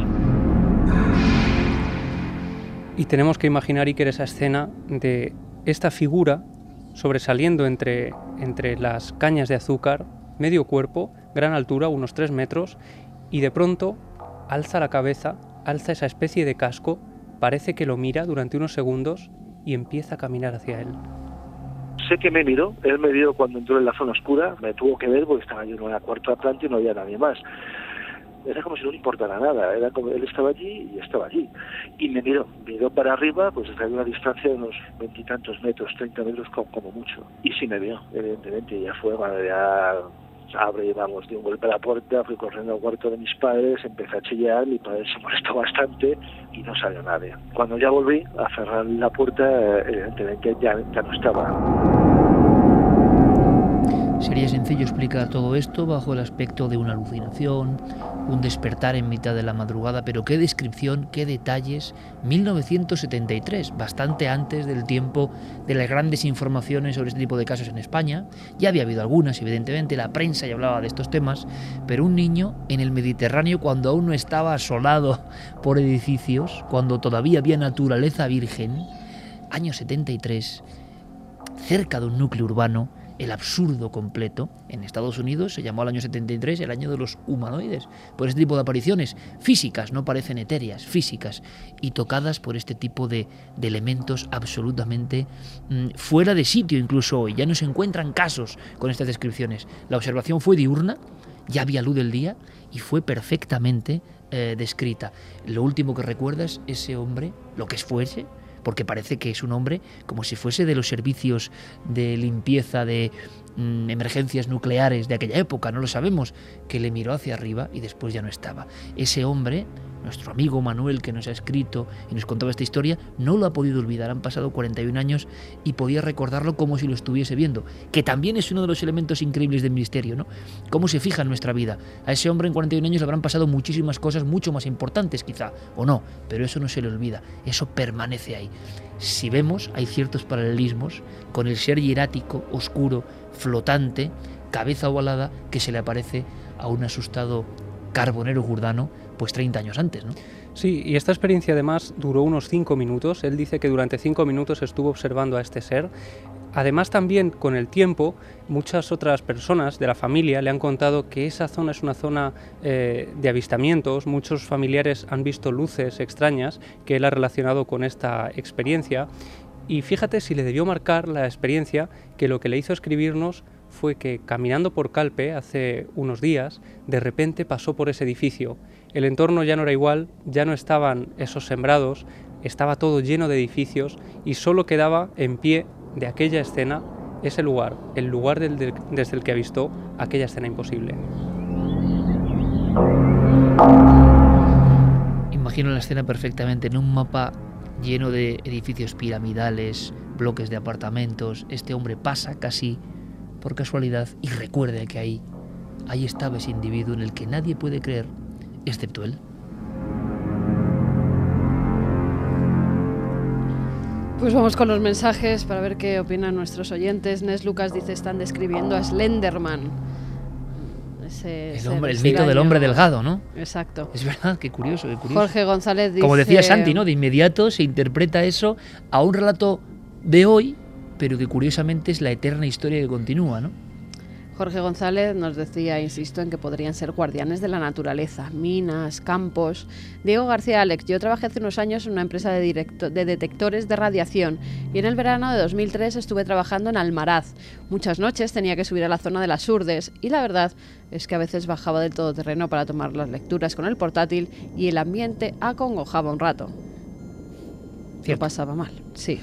Y tenemos que imaginar, Iker, esa escena de esta figura sobresaliendo entre las cañas de azúcar, medio cuerpo, gran altura, unos 3 metros, y de pronto alza la cabeza, alza esa especie de casco, parece que lo mira durante unos segundos y empieza a caminar hacia él. Sé que me miró, él me vio cuando entró en la zona oscura, me tuvo que ver porque estaba yo en la cuarta planta y no había nadie más. Era como si no le importara nada, era como él estaba allí y estaba allí. Y me miró para arriba, pues desde una distancia de unos 20 y tantos metros, 30 metros como mucho. Y sí me vio, evidentemente, ya fue cuando ya abre, vamos, di un golpe a la puerta, fui corriendo al cuarto de mis padres, empecé a chillar, mi padre se molestó bastante y no salió nadie. Cuando ya volví a cerrar la puerta, evidentemente ya no estaba. Sería sencillo explicar todo esto bajo el aspecto de una alucinación, un despertar en mitad de la madrugada, pero qué descripción, qué detalles. 1973, bastante antes del tiempo de las grandes informaciones sobre este tipo de casos en España. Ya había habido algunas, evidentemente, la prensa ya hablaba de estos temas, pero un niño en el Mediterráneo, cuando aún no estaba asolado por edificios, cuando todavía había naturaleza virgen, año 73, cerca de un núcleo urbano, el absurdo completo. En Estados Unidos se llamó al año 73 el año de los humanoides, por este tipo de apariciones físicas, no parecen etéreas, físicas, y tocadas por este tipo de elementos absolutamente fuera de sitio. Incluso hoy ya no se encuentran casos con estas descripciones. La observación fue diurna, ya había luz del día y fue perfectamente descrita. Lo último que recuerdas, ese hombre, lo que fuese, porque parece que es un hombre como si fuese de los servicios de limpieza de emergencias nucleares de aquella época, no lo sabemos, que le miró hacia arriba y después ya no estaba. Ese hombre, nuestro amigo Manuel, que nos ha escrito y nos contaba esta historia, no lo ha podido olvidar. Han pasado 41 años y podía recordarlo como si lo estuviese viendo, que también es uno de los elementos increíbles del misterio, ¿no? Cómo se fija en nuestra vida. A ese hombre en 41 años le habrán pasado muchísimas cosas mucho más importantes quizá, o no, pero eso no se le olvida, eso permanece ahí. Si vemos, hay ciertos paralelismos con el ser hierático, oscuro, flotante, cabeza ovalada, que se le aparece a un asustado carbonero Giordano pues 30 años antes, ¿no? Sí, y esta experiencia además duró unos 5 minutos. Él dice que durante 5 minutos estuvo observando a este ser. Además, también con el tiempo, muchas otras personas de la familia le han contado que esa zona es una zona de avistamientos. Muchos familiares han visto luces extrañas que él ha relacionado con esta experiencia. Y fíjate si le debió marcar la experiencia, que lo que le hizo escribirnos fue que caminando por Calpe hace unos días, de repente pasó por ese edificio. El entorno ya no era igual, ya no estaban esos sembrados, estaba todo lleno de edificios y solo quedaba en pie de aquella escena ese lugar, el lugar desde el que avistó aquella escena imposible. Imagino la escena perfectamente en un mapa lleno de edificios piramidales, bloques de apartamentos. Este hombre pasa casi por casualidad y recuerda que ahí estaba ese individuo en el que nadie puede creer, excepto él. Pues vamos con los mensajes para ver qué opinan nuestros oyentes. Nes Lucas dice: están describiendo a Slenderman. El mito del hombre delgado, ¿no? Exacto. Es verdad, qué curioso, qué curioso. Jorge González dice... Como decía Santi, ¿no? De inmediato se interpreta eso a un relato de hoy, pero que curiosamente es la eterna historia que continúa, ¿no? Jorge González nos decía, insisto, en que podrían ser guardianes de la naturaleza, minas, campos. Diego García Alex: yo trabajé hace unos años en una empresa de detectores de radiación y en el verano de 2003 estuve trabajando en Almaraz. Muchas noches tenía que subir a la zona de las Urdes y la verdad es que a veces bajaba del todoterreno para tomar las lecturas con el portátil y el ambiente acongojaba un rato. Lo pasaba mal, sí,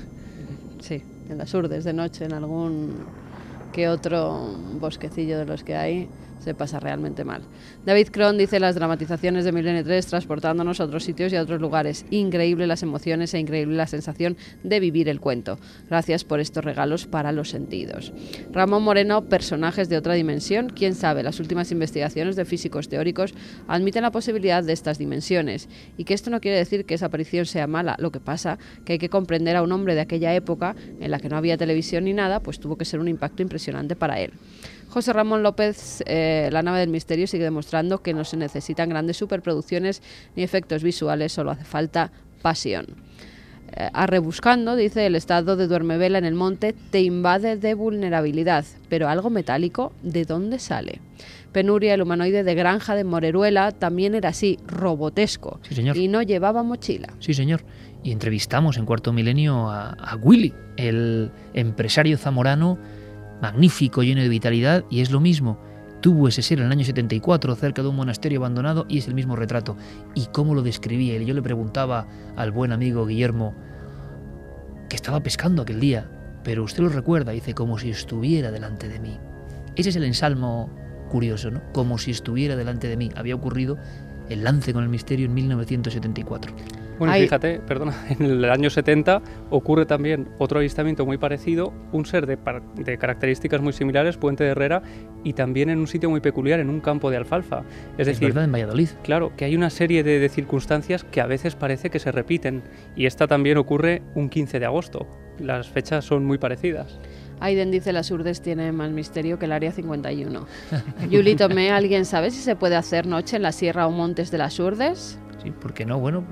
en las Urdes de noche, en algún que otro bosquecillo de los que hay, se pasa realmente mal. David Cron dice: las dramatizaciones de Milenio 3 transportándonos a otros sitios y a otros lugares. Increíble las emociones e increíble la sensación de vivir el cuento. Gracias por estos regalos para los sentidos. Ramón Moreno: personajes de otra dimensión. Quién sabe, las últimas investigaciones de físicos teóricos admiten la posibilidad de estas dimensiones. Y que esto no quiere decir que esa aparición sea mala. Lo que pasa que hay que comprender a un hombre de aquella época en la que no había televisión ni nada, pues tuvo que ser un impacto impresionante para él. José Ramón López: la nave del misterio sigue demostrando que no se necesitan grandes superproducciones ni efectos visuales, solo hace falta pasión. Arrebuscando dice: el estado de duermevela en el monte te invade de vulnerabilidad, pero algo metálico, ¿de dónde sale? Penuria: el humanoide de Granja de Moreruela también era así, robotesco, sí, señor. Y no llevaba mochila. Sí, señor. Y entrevistamos en Cuarto Milenio a Willy, el empresario zamorano, magnífico, lleno de vitalidad, y es lo mismo. Tuvo ese ser en el año 74 cerca de un monasterio abandonado y es el mismo retrato. ¿Y cómo lo describía él? Yo le preguntaba al buen amigo Guillermo, que estaba pescando aquel día, pero usted lo recuerda, dice: como si estuviera delante de mí. Ese es el ensalmo curioso, ¿no? Como si estuviera delante de mí. Había ocurrido el lance con el misterio en 1974. Bueno, fíjate, perdona, en el año 70 ocurre también otro avistamiento muy parecido, un ser de características muy similares, Puente de Herrera, y también en un sitio muy peculiar, en un campo de alfalfa. Es decir, verdad, en Valladolid. Claro, que hay una serie de circunstancias que a veces parece que se repiten, y esta también ocurre un 15 de agosto. Las fechas son muy parecidas. Aiden dice: las Urdes tiene más misterio que el Área 51. Yuli Tomé: ¿alguien sabe si se puede hacer noche en la Sierra o Montes de las Urdes? Sí, ¿por qué no? Bueno,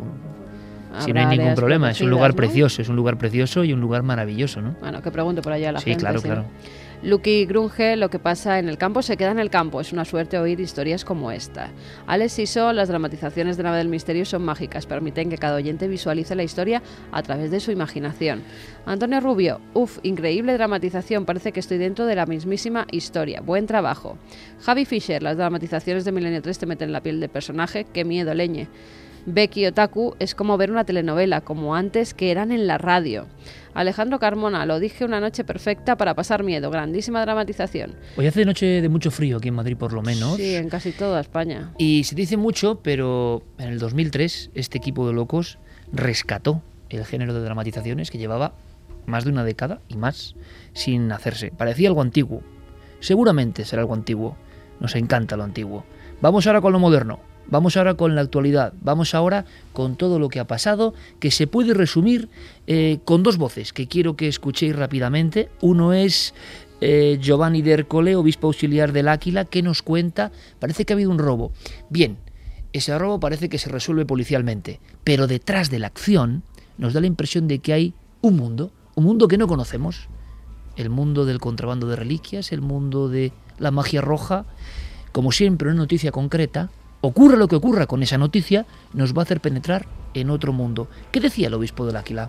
si no hay ningún problema, es un lugar precioso, es un lugar precioso y un lugar maravilloso, ¿no? Bueno, que pregunte por allá a la gente. Sí, claro. Lucky Grunge: lo que pasa en el campo se queda en el campo. Es una suerte oír historias como esta. Alex Siso: las dramatizaciones de Nave del Misterio son mágicas, permiten que cada oyente visualice la historia a través de su imaginación. Antonio Rubio: increíble dramatización, parece que estoy dentro de la mismísima historia. Buen trabajo. Javi Fisher: las dramatizaciones de Milenio 3 te meten en la piel del personaje, qué miedo, leñe. Becky Otaku: es como ver una telenovela, como antes que eran en la radio. Alejandro Carmona: lo dije, una noche perfecta para pasar miedo, grandísima dramatización. Hoy hace noche de mucho frío aquí en Madrid, por lo menos. Sí, en casi toda España. Y se dice mucho, pero en el 2003 este equipo de locos rescató el género de dramatizaciones que llevaba más de una década y más sin hacerse. Parecía algo antiguo. Seguramente será algo antiguo. Nos encanta lo antiguo. Vamos ahora con lo moderno. Vamos ahora con la actualidad, vamos ahora con todo lo que ha pasado, que se puede resumir con dos voces que quiero que escuchéis rápidamente. Uno es Giovanni de Ercole, obispo auxiliar del Áquila, que nos cuenta, parece que ha habido un robo. Bien, ese robo parece que se resuelve policialmente, pero detrás de la acción nos da la impresión de que hay un mundo que no conocemos. El mundo del contrabando de reliquias, el mundo de la magia roja. Como siempre, una noticia concreta. Ocurra lo que ocurra con esa noticia, nos va a hacer penetrar en otro mundo. ¿Qué decía el obispo del Áquila?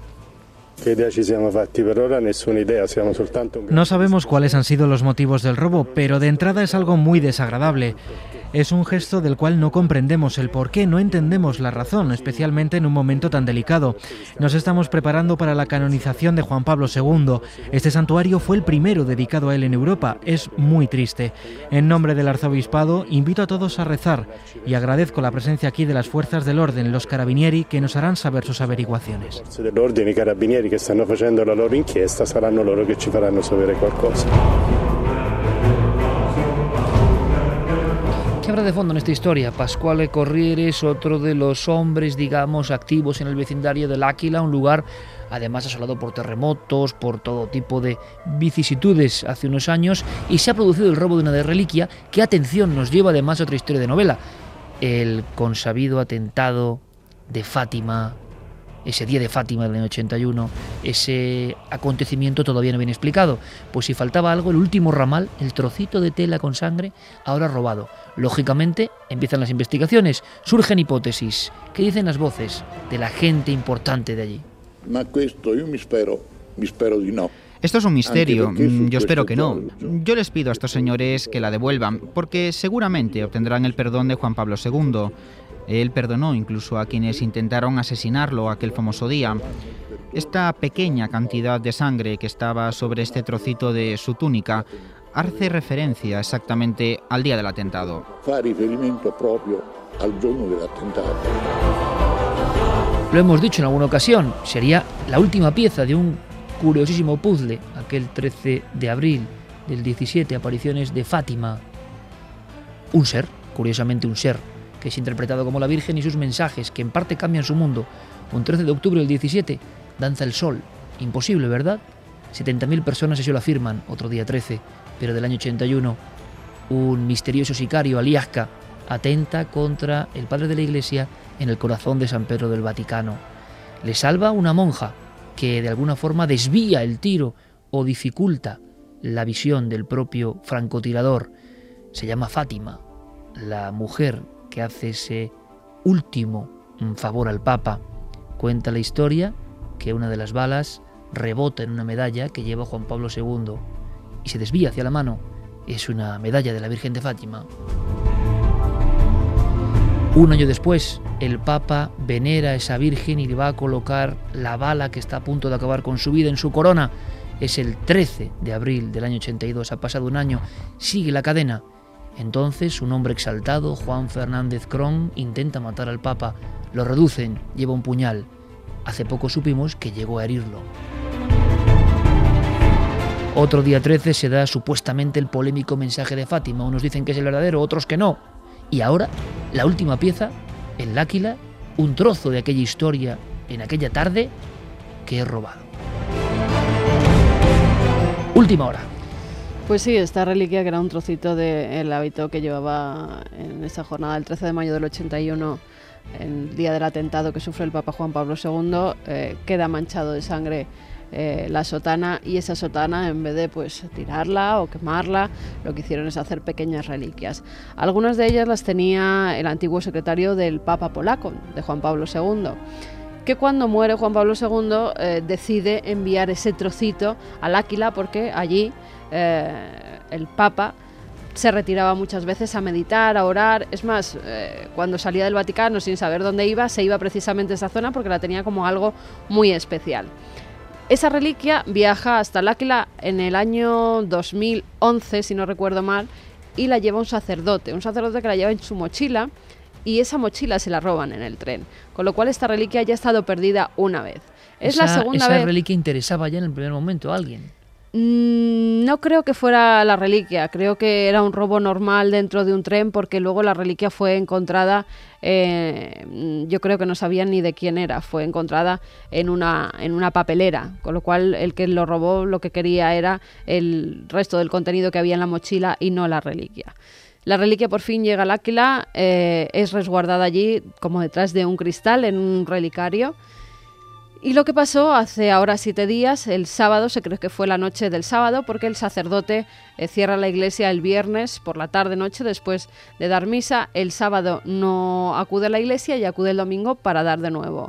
No sabemos cuáles han sido los motivos del robo, pero de entrada es algo muy desagradable. Es un gesto del cual no comprendemos el porqué, no entendemos la razón, especialmente en un momento tan delicado. Nos estamos preparando para la canonización de Juan Pablo II. Este santuario fue el primero dedicado a él en Europa. Es muy triste. En nombre del arzobispado, invito a todos a rezar y agradezco la presencia aquí de las fuerzas del orden, los carabinieri, que nos harán saber sus averiguaciones. Dell'ordine, i carabinieri che stanno facendo la loro inchiesta saranno loro che ci faranno sapere qualcosa. ¿Qué habrá de fondo en esta historia? Pasquale Corriere es otro de los hombres, digamos, activos en el vecindario del Áquila, un lugar además asolado por terremotos, por todo tipo de vicisitudes hace unos años, y se ha producido el robo de una reliquia que, atención, nos lleva además a otra historia de novela, el consabido atentado de Fátima, ese día de Fátima del año 81, ese acontecimiento todavía no bien explicado. Pues si faltaba algo, el último ramal, el trocito de tela con sangre, ahora robado. Lógicamente, empiezan las investigaciones, surgen hipótesis. ¿Qué dicen las voces de la gente importante de allí? Esto es un misterio, yo espero que no. Yo les pido a estos señores que la devuelvan, porque seguramente obtendrán el perdón de Juan Pablo II. Él perdonó incluso a quienes intentaron asesinarlo aquel famoso día. Esta pequeña cantidad de sangre que estaba sobre este trocito de su túnica hace referencia exactamente al día del atentado. Fa riferimento proprio al giorno dell'attentato. Lo hemos dicho en alguna ocasión, sería la última pieza de un curiosísimo puzzle, aquel 13 de abril del 17, apariciones de Fátima. Un ser, curiosamente un ser, que es interpretado como la Virgen y sus mensajes, que en parte cambian su mundo. Un 13 de octubre del 17, danza el sol. Imposible, ¿verdad? 70.000 personas así lo afirman, otro día 13, pero del año 81, un misterioso sicario, Aliasca, atenta contra el padre de la Iglesia en el corazón de San Pedro del Vaticano. Le salva una monja que de alguna forma desvía el tiro o dificulta la visión del propio francotirador. Se llama Fátima, la mujer que hace ese último favor al Papa. Cuenta la historia que una de las balas rebota en una medalla que lleva Juan Pablo II y se desvía hacia la mano. Es una medalla de la Virgen de Fátima. Un año después, el Papa venera a esa Virgen y le va a colocar la bala que está a punto de acabar con su vida en su corona. Es el 13 de abril del año 82, ha pasado un año, sigue la cadena. Entonces, un hombre exaltado, Juan Fernández Cron, intenta matar al Papa. Lo reducen, lleva un puñal. Hace poco supimos que llegó a herirlo. Otro día 13 se da supuestamente el polémico mensaje de Fátima. Unos dicen que es el verdadero, otros que no. Y ahora, la última pieza, el Áquila, un trozo de aquella historia en aquella tarde que he robado. Última hora. Pues sí, esta reliquia, que era un trocito del hábito que llevaba en esa jornada del 13 de mayo del 81, el día del atentado que sufre el Papa Juan Pablo II, queda manchado de sangre la sotana, y esa sotana, en vez de tirarla o quemarla, lo que hicieron es hacer pequeñas reliquias. Algunas de ellas las tenía el antiguo secretario del Papa polaco, de Juan Pablo II, que cuando muere Juan Pablo II decide enviar ese trocito al Áquila, porque allí el Papa se retiraba muchas veces a meditar, a orar. Es más, cuando salía del Vaticano sin saber dónde iba, se iba precisamente a esa zona porque la tenía como algo muy especial. Esa reliquia viaja hasta el Áquila en el año 2011, si no recuerdo mal, y la lleva un sacerdote que la lleva en su mochila, y esa mochila se la roban en el tren, con lo cual esta reliquia ya ha estado perdida una vez. La segunda vez. ¿Esa reliquia interesaba ya en el primer momento a alguien? No creo que fuera la reliquia, creo que era un robo normal dentro de un tren, porque luego la reliquia fue encontrada, yo creo que no sabían ni de quién era, fue encontrada en una papelera, con lo cual el que lo robó lo que quería era el resto del contenido que había en la mochila y no la reliquia. La reliquia por fin llega al Áquila, es resguardada allí como detrás de un cristal en un relicario. Y lo que pasó hace ahora 7 días, el sábado, se cree que fue la noche del sábado, porque el sacerdote cierra la iglesia el viernes por la tarde-noche después de dar misa. El sábado no acude a la iglesia y acude el domingo para dar de nuevo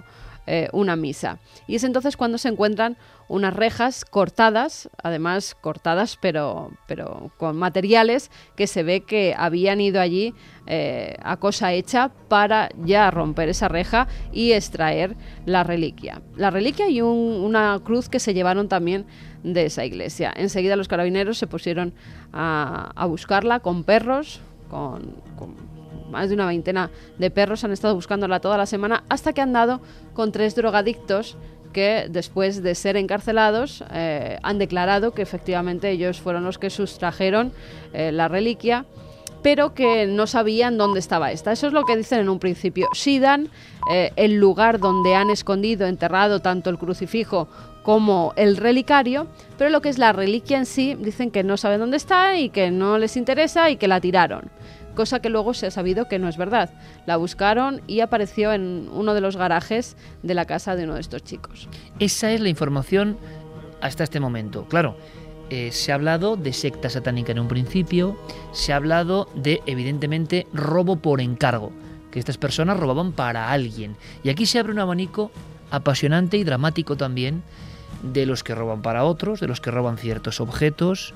una misa. Y es entonces cuando se encuentran unas rejas cortadas, además cortadas pero con materiales que se ve que habían ido allí a cosa hecha para ya romper esa reja y extraer la reliquia. La reliquia y una cruz que se llevaron también de esa iglesia. Enseguida los carabineros se pusieron a buscarla con perros, con más de una veintena de perros han estado buscándola toda la semana, hasta que han dado con 3 drogadictos que después de ser encarcelados han declarado que efectivamente ellos fueron los que sustrajeron la reliquia, pero que no sabían dónde estaba esta. Eso es lo que dicen en un principio. Sí dan el lugar donde han escondido, enterrado tanto el crucifijo como el relicario, pero lo que es la reliquia en sí dicen que no saben dónde está y que no les interesa y que la tiraron. Cosa que luego se ha sabido que no es verdad. La buscaron y apareció en uno de los garajes de la casa de uno de estos chicos. Esa es la información hasta este momento. Claro, se ha hablado de secta satánica en un principio, se ha hablado de, evidentemente, robo por encargo, que estas personas robaban para alguien. Y aquí se abre un abanico apasionante y dramático también de los que roban para otros, de los que roban ciertos objetos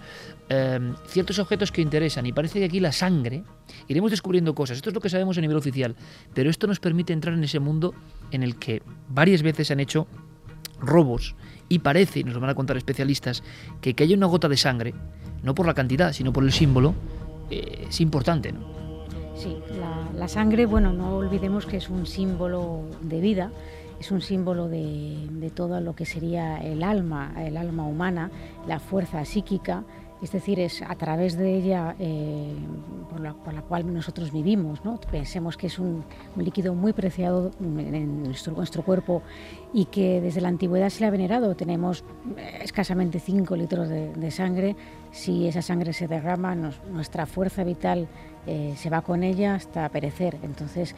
que interesan, y parece que aquí la sangre, iremos descubriendo cosas, esto es lo que sabemos a nivel oficial, pero esto nos permite entrar en ese mundo en el que varias veces se han hecho robos, y parece, y nos lo van a contar especialistas, que haya una gota de sangre, no por la cantidad, sino por el símbolo, es importante, ¿no? Sí, la sangre, bueno, no olvidemos que es un símbolo de vida, es un símbolo de todo lo que sería el alma humana, la fuerza psíquica. Es decir, es a través de ella por la cual nosotros vivimos, ¿no? Pensemos que es un líquido muy preciado en nuestro cuerpo y que desde la antigüedad se le ha venerado. Tenemos escasamente 5 litros de sangre. Si esa sangre se derrama, nuestra fuerza vital se va con ella hasta perecer. Entonces,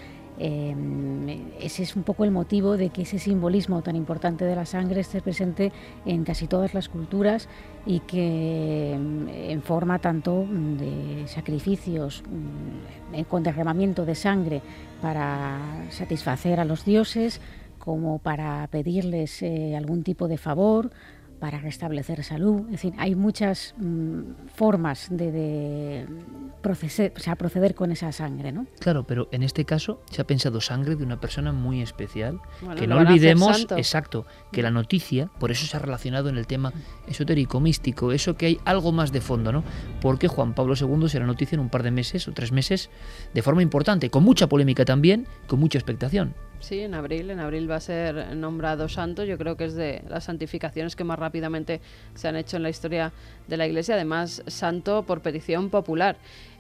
ese es un poco el motivo de que ese simbolismo tan importante de la sangre esté presente en casi todas las culturas y que en forma tanto de sacrificios con derramamiento de sangre para satisfacer a los dioses como para pedirles algún tipo de favor, para restablecer salud. Es decir, hay muchas formas de proceder con esa sangre, ¿no? Claro, pero en este caso se ha pensado sangre de una persona muy especial. Bueno, que no van a hacer olvidemos, santo. exacto, que la noticia, por eso se ha relacionado en el tema esotérico, místico, eso que hay algo más de fondo, ¿no? Porque Juan Pablo II será noticia en un par de meses o 3 meses de forma importante, con mucha polémica también, con mucha expectación. Sí, en abril va a ser nombrado santo. Yo creo que es de las santificaciones que más rápidamente se han hecho en la historia de la Iglesia, además santo por petición popular.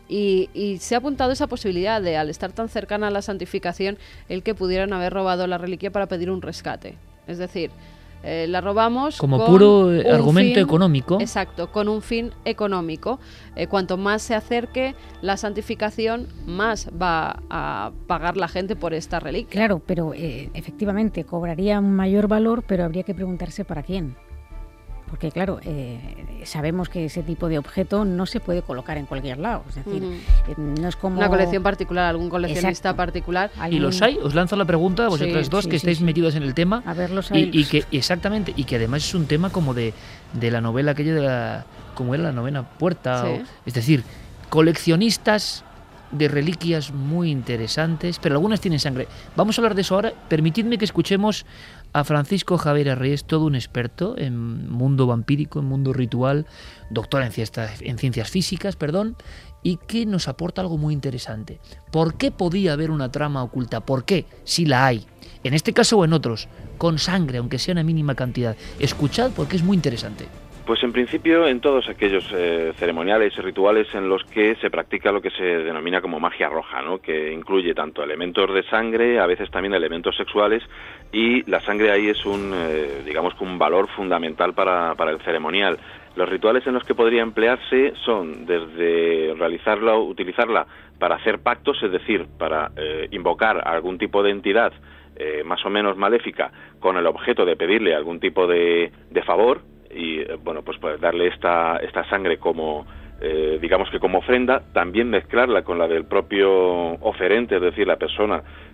Y se ha apuntado esa posibilidad de, al estar tan cercana a la santificación, el que pudieran haber robado la reliquia para pedir un rescate. Es decir, la robamos como con puro un argumento fin económico. Exacto, con un fin económico. Cuanto más se acerque la santificación, más va a pagar la gente por esta reliquia. Claro, pero efectivamente cobraría un mayor valor, pero habría que preguntarse para quién. Porque claro, sabemos que ese tipo de objeto no se puede colocar en cualquier lado. Es decir, no es como... Una colección particular, algún coleccionista Exacto. particular. Y los hay, os lanzo la pregunta a vosotras dos que estáis metidas en el tema. A ver, los hay. Y que, exactamente, y que además es un tema como de la novela aquella de la... como era la novena puerta. Sí. Es decir, coleccionistas de reliquias muy interesantes, pero algunas tienen sangre. Vamos a hablar de eso ahora. Permitidme que escuchemos a Francisco Javier Arrés, todo un experto en mundo vampírico, en mundo ritual, doctor en ciencias físicas, y que nos aporta algo muy interesante. ¿Por qué podía haber una trama oculta? ¿Por qué? Si la hay. En este caso o en otros, con sangre, aunque sea una mínima cantidad. Escuchad porque es muy interesante. Pues en principio en todos aquellos ceremoniales y rituales en los que se practica lo que se denomina como magia roja, ¿no? Que incluye tanto elementos de sangre, a veces también elementos sexuales, y la sangre ahí es digamos que un valor fundamental para el ceremonial. Los rituales en los que podría emplearse son desde realizarla o utilizarla para hacer pactos, es decir, para invocar a algún tipo de entidad más o menos maléfica con el objeto de pedirle algún tipo de favor, y bueno, pues darle esta sangre como digamos que como ofrenda, también mezclarla con la del propio oferente, es decir, la persona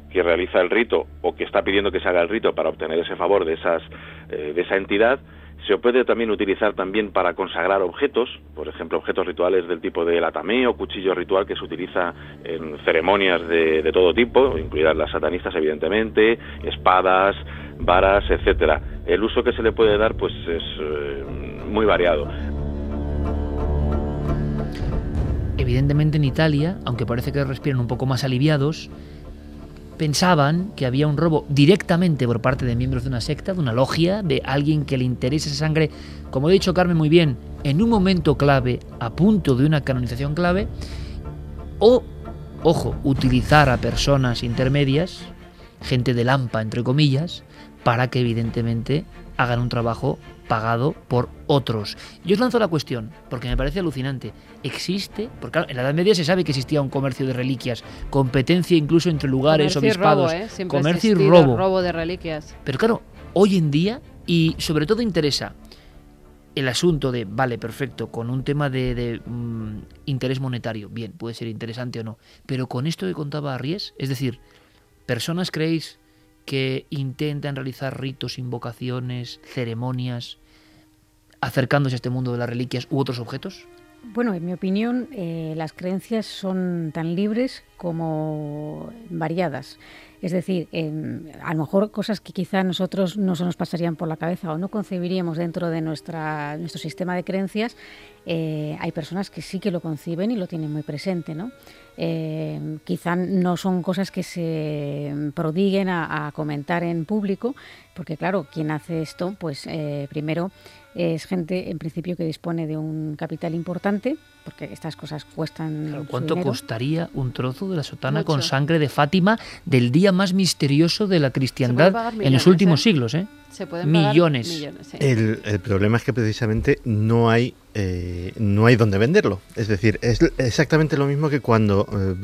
que realiza el rito o que está pidiendo que se haga el rito para obtener ese favor de esa entidad. Se puede también utilizar también para consagrar objetos, por ejemplo, objetos rituales del tipo del atameo, cuchillo ritual que se utiliza en ceremonias de todo tipo, incluidas las satanistas evidentemente, espadas, varas, etcétera. El uso que se le puede dar pues es muy variado. Evidentemente en Italia, aunque parece que respiran un poco más aliviados, pensaban que había un robo directamente por parte de miembros de una secta, de una logia, de alguien que le interesa esa sangre, como ha dicho Carmen muy bien, en un momento clave, a punto de una canonización clave, o, ojo, utilizar a personas intermedias, gente de lampa, entre comillas, para que evidentemente hagan un trabajo pagado por otros. Yo os lanzo la cuestión, porque me parece alucinante. ¿Existe? Porque claro, en la Edad Media se sabe que existía un comercio de reliquias, competencia incluso entre lugares, obispados, comercio y robo de reliquias. Pero claro, hoy en día, y sobre todo interesa el asunto de, vale, perfecto, con un tema de interés monetario, bien, puede ser interesante o no, pero con esto que contaba Arries, es decir, ¿personas creéis que intentan realizar ritos, invocaciones, ceremonias, acercándose a este mundo de las reliquias u otros objetos? Bueno, en mi opinión, las creencias son tan libres como variadas. Es decir, a lo mejor cosas que quizá a nosotros no se nos pasarían por la cabeza o no concebiríamos dentro de nuestro sistema de creencias, hay personas que sí que lo conciben y lo tienen muy presente, ¿no? Quizá no son cosas que se prodiguen a comentar en público, porque claro, quien hace esto, pues primero es gente en principio que dispone de un capital importante, porque estas cosas cuestan. Claro, ¿cuánto dinero. Costaría un trozo de la sotana Mucho. con sangre de Fátima del día más misterioso de la cristiandad en los últimos siglos? Se pueden pagar millones. Sí. El problema es que precisamente no hay donde venderlo. Es decir, es exactamente lo mismo que cuando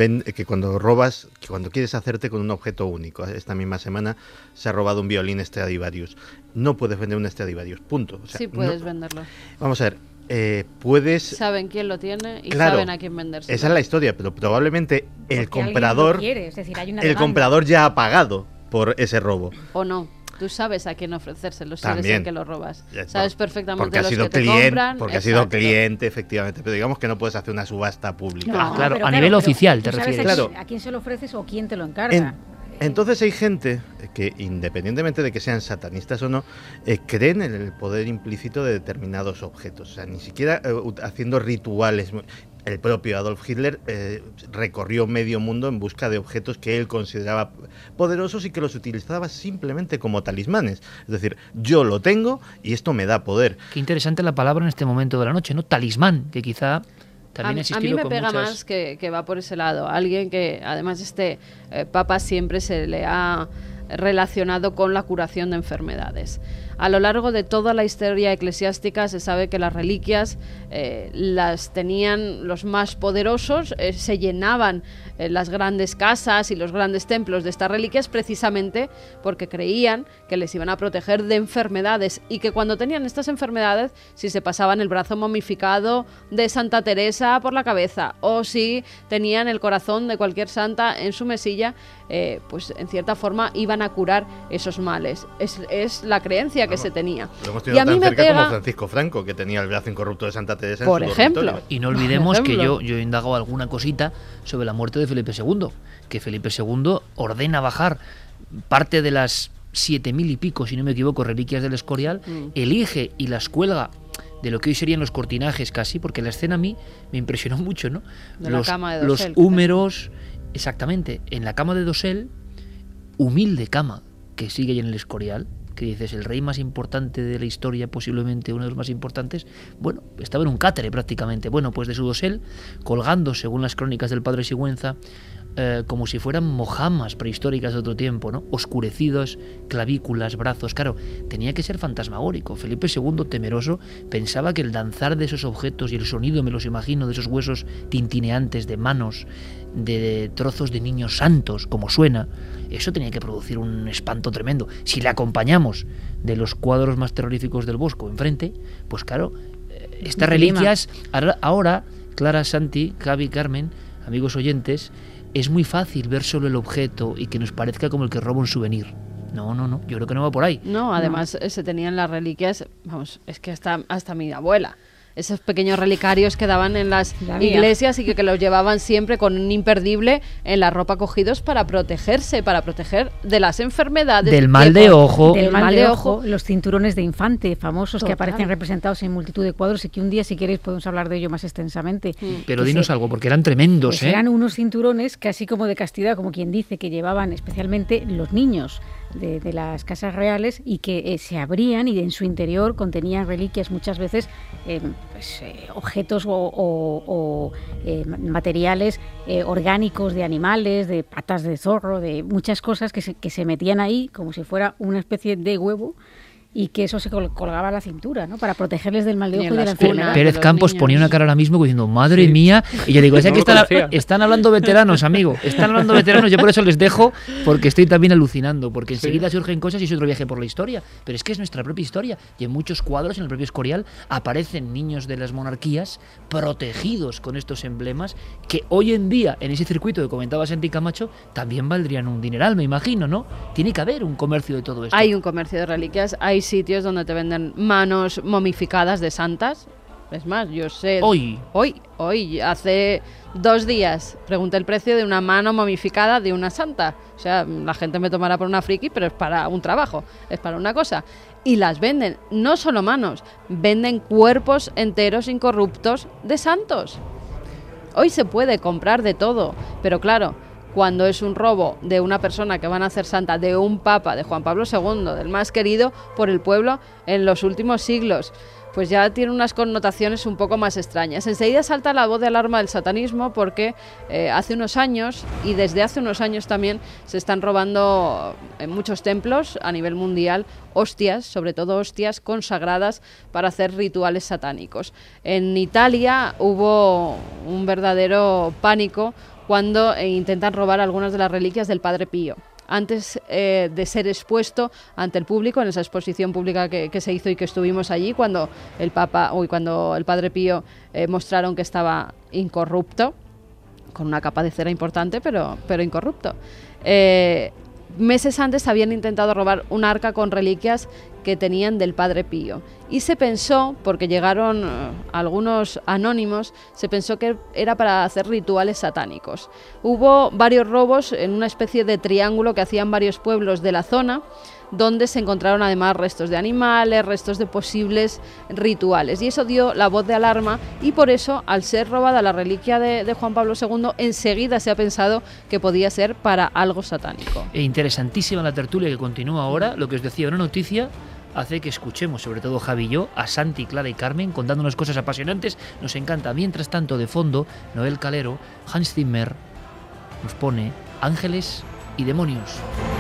robas, que cuando quieres hacerte con un objeto único. Esta misma semana se ha robado un violín Stradivarius. No puedes vender un Stradivarius, punto. O sea, Sí puedes venderlo. Vamos a ver. Puedes... Saben quién lo tiene y Claro, saben a quién venderse. Esa es la historia, pero probablemente el comprador, quiere, es decir, hay una el demanda. comprador ya ha pagado por ese robo. O no. Tú sabes a quién ofrecérselo si eres También. el que lo robas. Ya, Sabes perfectamente porque ha los sido que te cliente, compran. porque ha sido Exacto. cliente, efectivamente. Pero digamos que no puedes hacer una subasta pública. No, claro, pero a nivel oficial tú te sabes refieres. Claro. a quién se lo ofreces o quién te lo encarga. Entonces hay gente que, independientemente de que sean satanistas o no, creen en el poder implícito de determinados objetos. O sea, ni siquiera haciendo rituales. El propio Adolf Hitler recorrió medio mundo en busca de objetos que él consideraba poderosos y que los utilizaba simplemente como talismanes. Es decir, yo lo tengo y esto me da poder. Qué interesante la palabra en este momento de la noche, ¿no? Talismán, que quizá también ha A existido mí me con pega muchas... más que va por ese lado. Alguien que, además, Papa siempre se le ha relacionado con la curación de enfermedades. A lo largo de toda la historia eclesiástica se sabe que las reliquias las tenían los más poderosos, se llenaban las grandes casas y los grandes templos de estas reliquias precisamente porque creían que les iban a proteger de enfermedades y que cuando tenían estas enfermedades, si se pasaban el brazo momificado de Santa Teresa por la cabeza o si tenían el corazón de cualquier santa en su mesilla, pues en cierta forma iban a curar esos males. Es la creencia que se tenía. Lo hemos Y tenido a mí tan me cerca pega, como Francisco Franco, que tenía el brazo incorrupto de Santa Teresa por en su ejemplo. dormitorio. Y no olvidemos Por que ejemplo. yo he indagado alguna cosita sobre la muerte de Felipe II, que Felipe II ordena bajar parte de las 7.000 y pico, si no me equivoco, reliquias del Escorial, elige y las cuelga de lo que hoy serían los cortinajes casi, porque la escena a mí me impresionó mucho, ¿no? De la cama de los dosel, húmeros, exactamente, en la cama de dosel, humilde cama que sigue ahí en el Escorial, que dices, el rey más importante de la historia, posiblemente uno de los más importantes, bueno, estaba en un cátere prácticamente. Bueno, pues de su dosel, colgando, según las crónicas del padre Sigüenza, como si fueran mojamas prehistóricas de otro tiempo, ¿no? Oscurecidos, clavículas, brazos. Claro, tenía que ser fantasmagórico. Felipe II, temeroso, pensaba que el danzar de esos objetos y el sonido, me los imagino, de esos huesos tintineantes de manos, de trozos de niños santos, como suena, eso tenía que producir un espanto tremendo. Si le acompañamos de los cuadros más terroríficos del Bosco enfrente, pues claro, estas reliquias, ahora, Clara, Santi, Javi, Carmen, amigos oyentes, es muy fácil ver solo el objeto y que nos parezca como el que roba un souvenir. No, yo creo que no va por ahí. No, además se tenían las reliquias, vamos, es que hasta mi abuela. Esos pequeños relicarios que daban en las iglesias y que los llevaban siempre con un imperdible en la ropa cogidos para protegerse, para proteger de las enfermedades. Del mal de ojo. Del mal de ojo, los cinturones de infante famosos Total. que aparecen representados en multitud de cuadros y que un día, si queréis, podemos hablar de ello más extensamente. Pero dinos algo, porque eran tremendos, pues eran unos cinturones casi como de castidad, como quien dice, que llevaban especialmente los niños de las casas reales y que se abrían y en su interior contenían reliquias muchas veces, objetos o materiales orgánicos de animales, de patas de zorro, de muchas cosas que se metían ahí como si fuera una especie de huevo y que eso se colgaba a la cintura, ¿no? Para protegerles del mal de ojo y de la enfermedad. Pérez Campos ponía una cara ahora mismo diciendo, madre mía, y yo digo, es que están hablando veteranos, amigo, están hablando veteranos, yo por eso les dejo, porque estoy también alucinando, porque enseguida surgen cosas y es otro viaje por la historia, pero es que es nuestra propia historia, y en muchos cuadros, en el propio Escorial, aparecen niños de las monarquías protegidos con estos emblemas, que hoy en día, en ese circuito que comentaba Santi Camacho, también valdrían un dineral, me imagino, ¿no? Tiene que haber un comercio de todo esto. Hay un comercio de reliquias, hay sitios donde te venden manos momificadas de santas. Es más, yo sé... Hoy, hace 2 días, pregunté el precio de una mano momificada de una santa. O sea, la gente me tomará por una friki, pero es para un trabajo, es para una cosa. Y las venden, no solo manos, venden cuerpos enteros incorruptos de santos. Hoy se puede comprar de todo, pero claro, cuando es un robo de una persona que van a hacer santa, de un papa, de Juan Pablo II, del más querido por el pueblo en los últimos siglos, pues ya tiene unas connotaciones un poco más extrañas. Enseguida salta la voz de alarma del satanismo porque hace unos años, y desde hace unos años también, se están robando en muchos templos a nivel mundial hostias, sobre todo hostias consagradas para hacer rituales satánicos. En Italia hubo un verdadero pánico cuando intentan robar algunas de las reliquias del Padre Pío. Antes de ser expuesto ante el público, en esa exposición pública que se hizo y que estuvimos allí, cuando el Padre Pío mostraron que estaba incorrupto, con una capa de cera importante, pero incorrupto. Meses antes habían intentado robar un arca con reliquias que tenían del Padre Pío. Y se pensó, porque llegaron algunos anónimos, se pensó que era para hacer rituales satánicos. Hubo varios robos en una especie de triángulo que hacían varios pueblos de la zona, donde se encontraron además restos de animales, restos de posibles rituales. Y eso dio la voz de alarma y por eso, al ser robada la reliquia de Juan Pablo II, enseguida se ha pensado que podía ser para algo satánico. Interesantísima la tertulia que continúa ahora. Lo que os decía, una noticia hace que escuchemos, sobre todo Javi y yo, a Santi, Clara y Carmen contándonos cosas apasionantes. Nos encanta. Mientras tanto, de fondo, Noel Calero, Hans Zimmer, nos pone Ángeles y Demonios.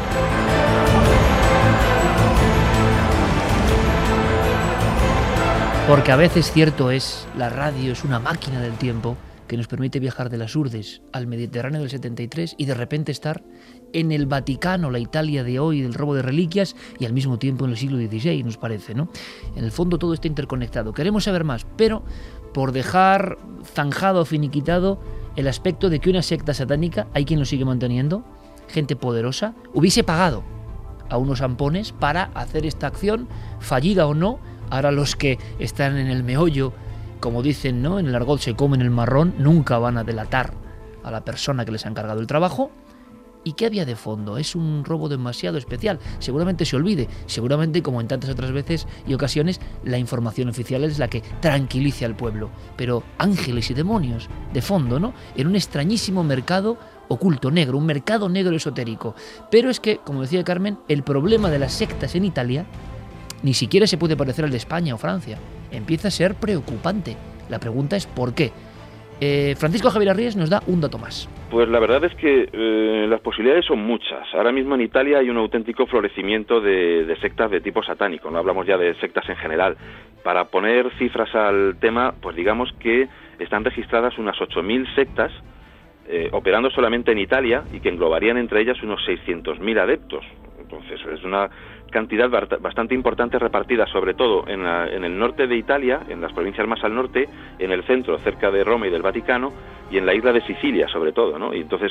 Porque a veces, cierto es, la radio es una máquina del tiempo que nos permite viajar de las Urdes al Mediterráneo del 73 y de repente estar en el Vaticano, la Italia de hoy, del robo de reliquias, y al mismo tiempo en el siglo XVI, nos parece, ¿no? En el fondo todo está interconectado. Queremos saber más, pero por dejar zanjado o finiquitado el aspecto de que una secta satánica, hay quien lo sigue manteniendo, gente poderosa, hubiese pagado a unos ampones para hacer esta acción, fallida o no. Ahora los que están en el meollo, como dicen, ¿no?, en el argot se comen el marrón, nunca van a delatar a la persona que les ha encargado el trabajo. ¿Y qué había de fondo? Es un robo demasiado especial. Seguramente se olvide, seguramente, como en tantas otras veces y ocasiones, la información oficial es la que tranquilice al pueblo. Pero ángeles y demonios, de fondo, ¿no?, en un extrañísimo mercado oculto, negro, un mercado negro esotérico. Pero es que, como decía Carmen, el problema de las sectas en Italia ni siquiera se puede parecer al de España o Francia. Empieza a ser preocupante. La pregunta es ¿por qué? Francisco Javier Arries nos da un dato más. Pues la verdad es que las posibilidades son muchas. Ahora mismo en Italia hay un auténtico florecimiento de sectas de tipo satánico. No hablamos ya de sectas en general. Para poner cifras al tema, pues digamos que están registradas unas 8.000 sectas operando solamente en Italia y que englobarían entre ellas unos 600.000 adeptos. Entonces es una cantidad bastante importante repartida sobre todo en el norte de Italia, en las provincias más al norte, en el centro, cerca de Roma y del Vaticano, y en la isla de Sicilia sobre todo, ¿no? Y entonces,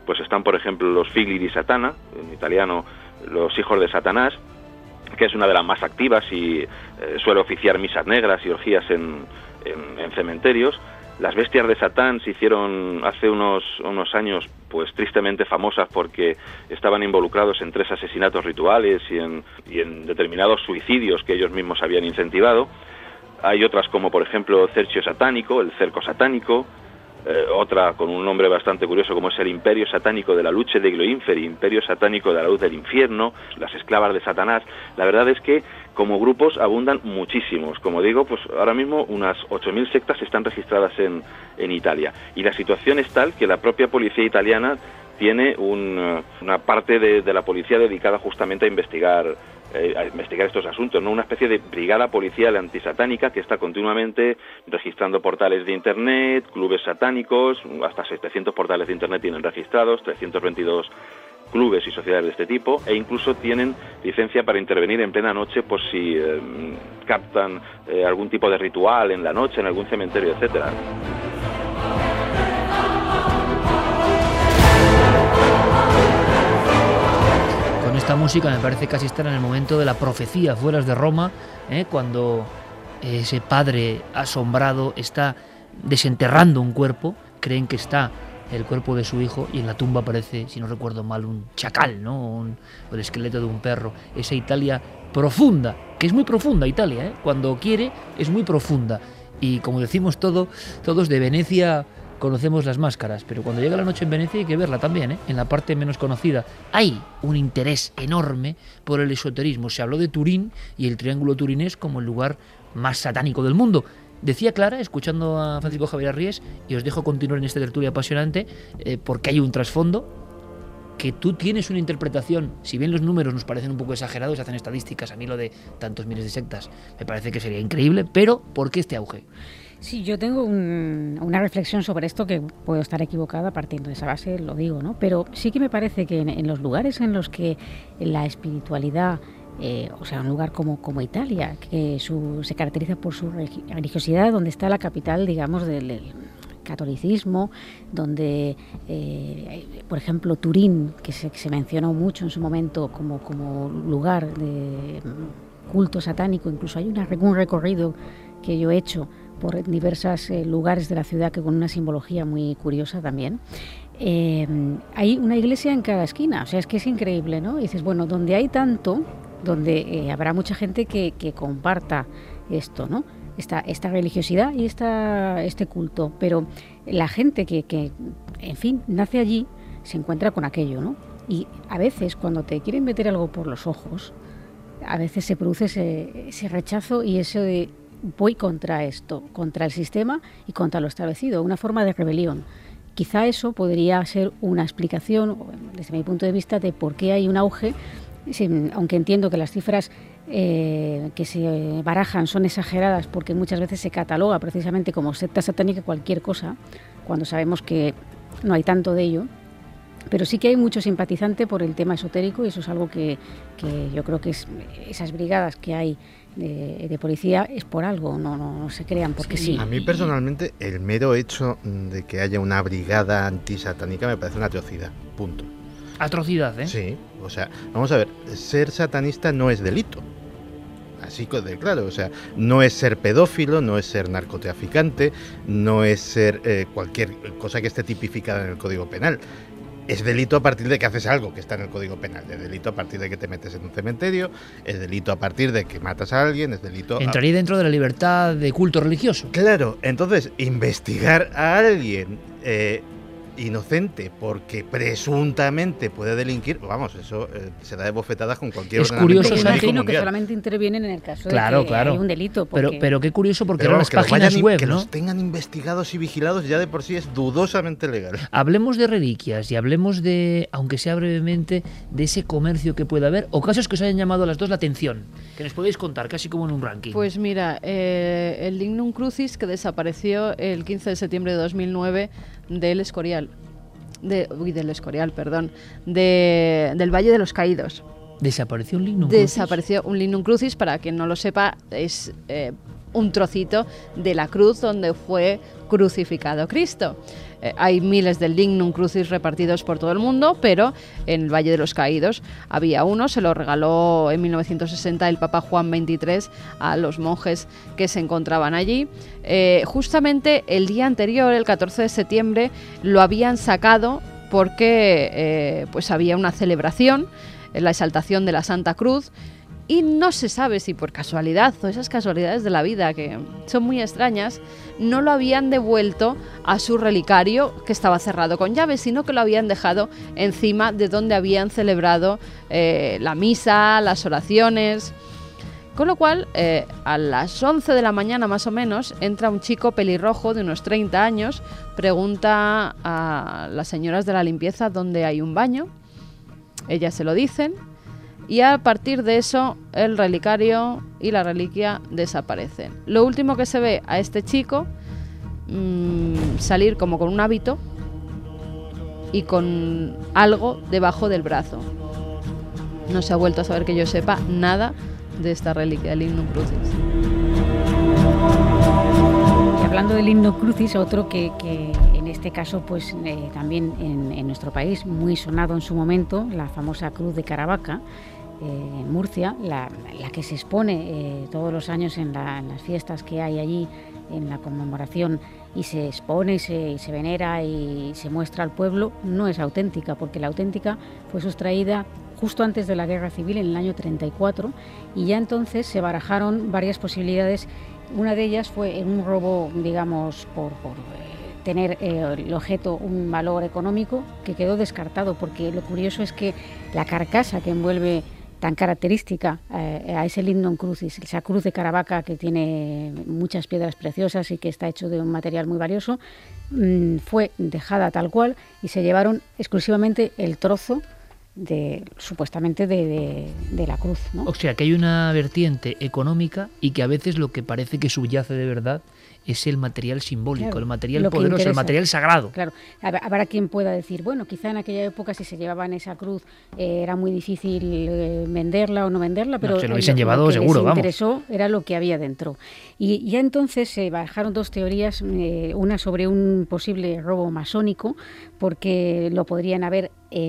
pues están, por ejemplo, los figli di Satana, en italiano los hijos de Satanás, que es una de las más activas y suele oficiar misas negras y orgías en cementerios. Las bestias de Satán se hicieron hace unos años pues tristemente famosas porque estaban involucrados en 3 asesinatos rituales y en determinados suicidios que ellos mismos habían incentivado. Hay otras como por ejemplo Cerchio Satánico, el cerco satánico, otra con un nombre bastante curioso como es el Imperio Satánico de la Luce degli Inferi, Imperio Satánico de la Luz del Infierno, las esclavas de Satanás. La verdad es que como grupos abundan muchísimos. Como digo, pues ahora mismo unas 8.000 sectas están registradas en Italia. Y la situación es tal que la propia policía italiana tiene una parte de la policía dedicada justamente a investigar estos asuntos, ¿no? Una especie de brigada policial antisatánica que está continuamente registrando portales de internet, clubes satánicos, hasta 700 portales de internet tienen registrados, 322 clubes y sociedades de este tipo, e incluso tienen licencia para intervenir en plena noche por si captan algún tipo de ritual en la noche, en algún cementerio, etcétera. Con esta música me parece casi estar en el momento de la profecía afueras de Roma, cuando ese padre asombrado está desenterrando un cuerpo, creen que está el cuerpo de su hijo y en la tumba aparece, si no recuerdo mal, un chacal, ¿no? O el esqueleto de un perro. Esa Italia profunda, que es muy profunda Italia, cuando quiere es muy profunda. Y como decimos todos de Venecia conocemos las máscaras, pero cuando llega la noche en Venecia hay que verla también, en la parte menos conocida. Hay un interés enorme por el esoterismo. Se habló de Turín y el Triángulo Turinés como el lugar más satánico del mundo. Decía Clara, escuchando a Francisco Javier Arries, y os dejo continuar en esta tertulia apasionante, porque hay un trasfondo, que tú tienes una interpretación, si bien los números nos parecen un poco exagerados, se hacen estadísticas, a mí lo de tantos miles de sectas me parece que sería increíble, pero ¿por qué este auge? Sí, yo tengo una reflexión sobre esto, que puedo estar equivocada, partiendo de esa base lo digo, ¿no? Pero sí que me parece que en los lugares en los que la espiritualidad, o sea, un lugar como Italia, que se caracteriza por su religiosidad, donde está la capital, digamos, del catolicismo, donde, por ejemplo, Turín, que se mencionó mucho en su momento como lugar de culto satánico, incluso hay un recorrido que yo he hecho por diversos lugares de la ciudad que con una simbología muy curiosa también. Hay una iglesia en cada esquina, o sea, es que es increíble, ¿no? Y dices, bueno, donde hay tanto, donde habrá mucha gente que comparta esto, ¿no? Esta religiosidad y este culto, pero la gente que, en fin, nace allí, se encuentra con aquello, ¿no? Y a veces, cuando te quieren meter algo por los ojos, a veces se produce ese rechazo y eso de voy contra esto, contra el sistema y contra lo establecido, una forma de rebelión. Quizá eso podría ser una explicación, desde mi punto de vista, de por qué hay un auge, aunque entiendo que las cifras que se barajan son exageradas, porque muchas veces se cataloga precisamente como secta satánica cualquier cosa, cuando sabemos que no hay tanto de ello. Pero sí que hay mucho simpatizante por el tema esotérico, y eso es algo que yo creo que esas brigadas que hay de policía es por algo, no se crean porque sí. A mí personalmente el mero hecho de que haya una brigada antisatánica me parece una atrocidad, punto. Atrocidad, ¿eh? Sí, o sea, vamos a ver, ser satanista no es delito. Así de claro, o sea, no es ser pedófilo, no es ser narcotraficante, no es ser cualquier cosa que esté tipificada en el Código Penal. Es delito a partir de que haces algo que está en el Código Penal. Es delito a partir de que te metes en un cementerio, es delito a partir de que matas a alguien, es delito... Entraría dentro de la libertad de culto religioso. Claro, entonces, investigar a alguien inocente porque presuntamente puede delinquir, vamos, eso se da de bofetadas con cualquier ordenamiento jurídico mundial. Imagino que solamente intervienen en el caso de que hay un delito. Porque... Pero qué curioso, porque eran las páginas web, que ¿no? los tengan investigados y vigilados ya de por sí es dudosamente legal. Hablemos de reliquias y hablemos de, aunque sea brevemente, de ese comercio que puede haber, o casos que os hayan llamado a las dos la atención, que nos podéis contar, casi como en un ranking. Pues mira, el Lignum Crucis, que desapareció el 15 de septiembre de 2009 del Escorial. Del Valle de los Caídos. ¿Desapareció un Lignum Crucis? Desapareció un Lignum Crucis, para quien no lo sepa, es un trocito de la cruz donde fue crucificado Cristo. Hay miles del Lignum Crucis repartidos por todo el mundo, pero en el Valle de los Caídos había uno, se lo regaló en 1960 el Papa Juan XXIII a los monjes que se encontraban allí. Justamente el día anterior, el 14 de septiembre, lo habían sacado porque pues había una celebración, la exaltación de la Santa Cruz, y no se sabe si por casualidad o esas casualidades de la vida que son muy extrañas, no lo habían devuelto a su relicario que estaba cerrado con llave, sino que lo habían dejado encima de donde habían celebrado la misa, las oraciones. Con lo cual, a las 11 de la mañana más o menos, entra un chico pelirrojo de unos 30 años, pregunta a las señoras de la limpieza dónde hay un baño, ellas se lo dicen, y a partir de eso el relicario y la reliquia desaparecen. Lo último que se ve a este chico salir como con un hábito y con algo debajo del brazo. No se ha vuelto a saber, que yo sepa, nada de esta reliquia del Lignum Crucis. Y hablando del Lignum Crucis, otro que en este caso pues también en nuestro país muy sonado en su momento, la famosa Cruz de Caravaca, en Murcia, la que se expone todos los años en las fiestas que hay allí, en la conmemoración, y se expone y se venera y se muestra al pueblo, no es auténtica, porque la auténtica fue sustraída justo antes de la Guerra Civil, en el año 34, y ya entonces se barajaron varias posibilidades. Una de ellas fue en un robo, digamos, por tener el objeto un valor económico, que quedó descartado, porque lo curioso es que la carcasa que envuelve tan característica a ese Lignum Crucis, esa cruz de Caravaca que tiene muchas piedras preciosas y que está hecho de un material muy valioso, fue dejada tal cual y se llevaron exclusivamente el trozo supuestamente de la cruz, ¿no? O sea, que hay una vertiente económica y que a veces lo que parece que subyace de verdad es el material simbólico, claro, el material poderoso, el material sagrado. Claro, habrá quien pueda decir, bueno, quizá en aquella época si se llevaban esa cruz era muy difícil venderla o no venderla, pero se lo hubiesen llevado seguro, vamos. Lo que les interesó era lo que había dentro. Y ya entonces se barajaron dos teorías, una sobre un posible robo masónico, porque lo podrían haber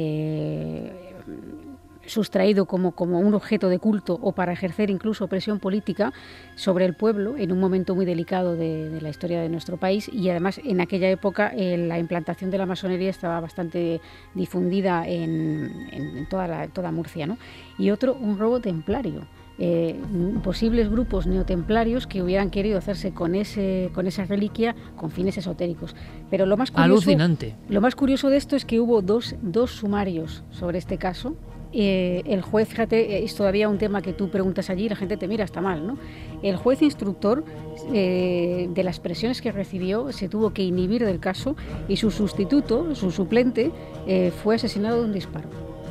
sustraído como un objeto de culto o para ejercer incluso presión política sobre el pueblo en un momento muy delicado de la historia de nuestro país, y además en aquella época la implantación de la masonería estaba bastante difundida en toda Murcia, ¿no? Y otro, un robo templario. Posibles grupos neotemplarios que hubieran querido hacerse con esa reliquia con fines esotéricos. Pero lo más curioso, alucinante. Lo más curioso de esto es que hubo dos sumarios sobre este caso. El juez, fíjate, es todavía un tema que tú preguntas allí y la gente te mira, está mal, ¿no? El juez instructor, de las presiones que recibió, se tuvo que inhibir del caso, y su sustituto, su suplente, fue asesinado de un disparo.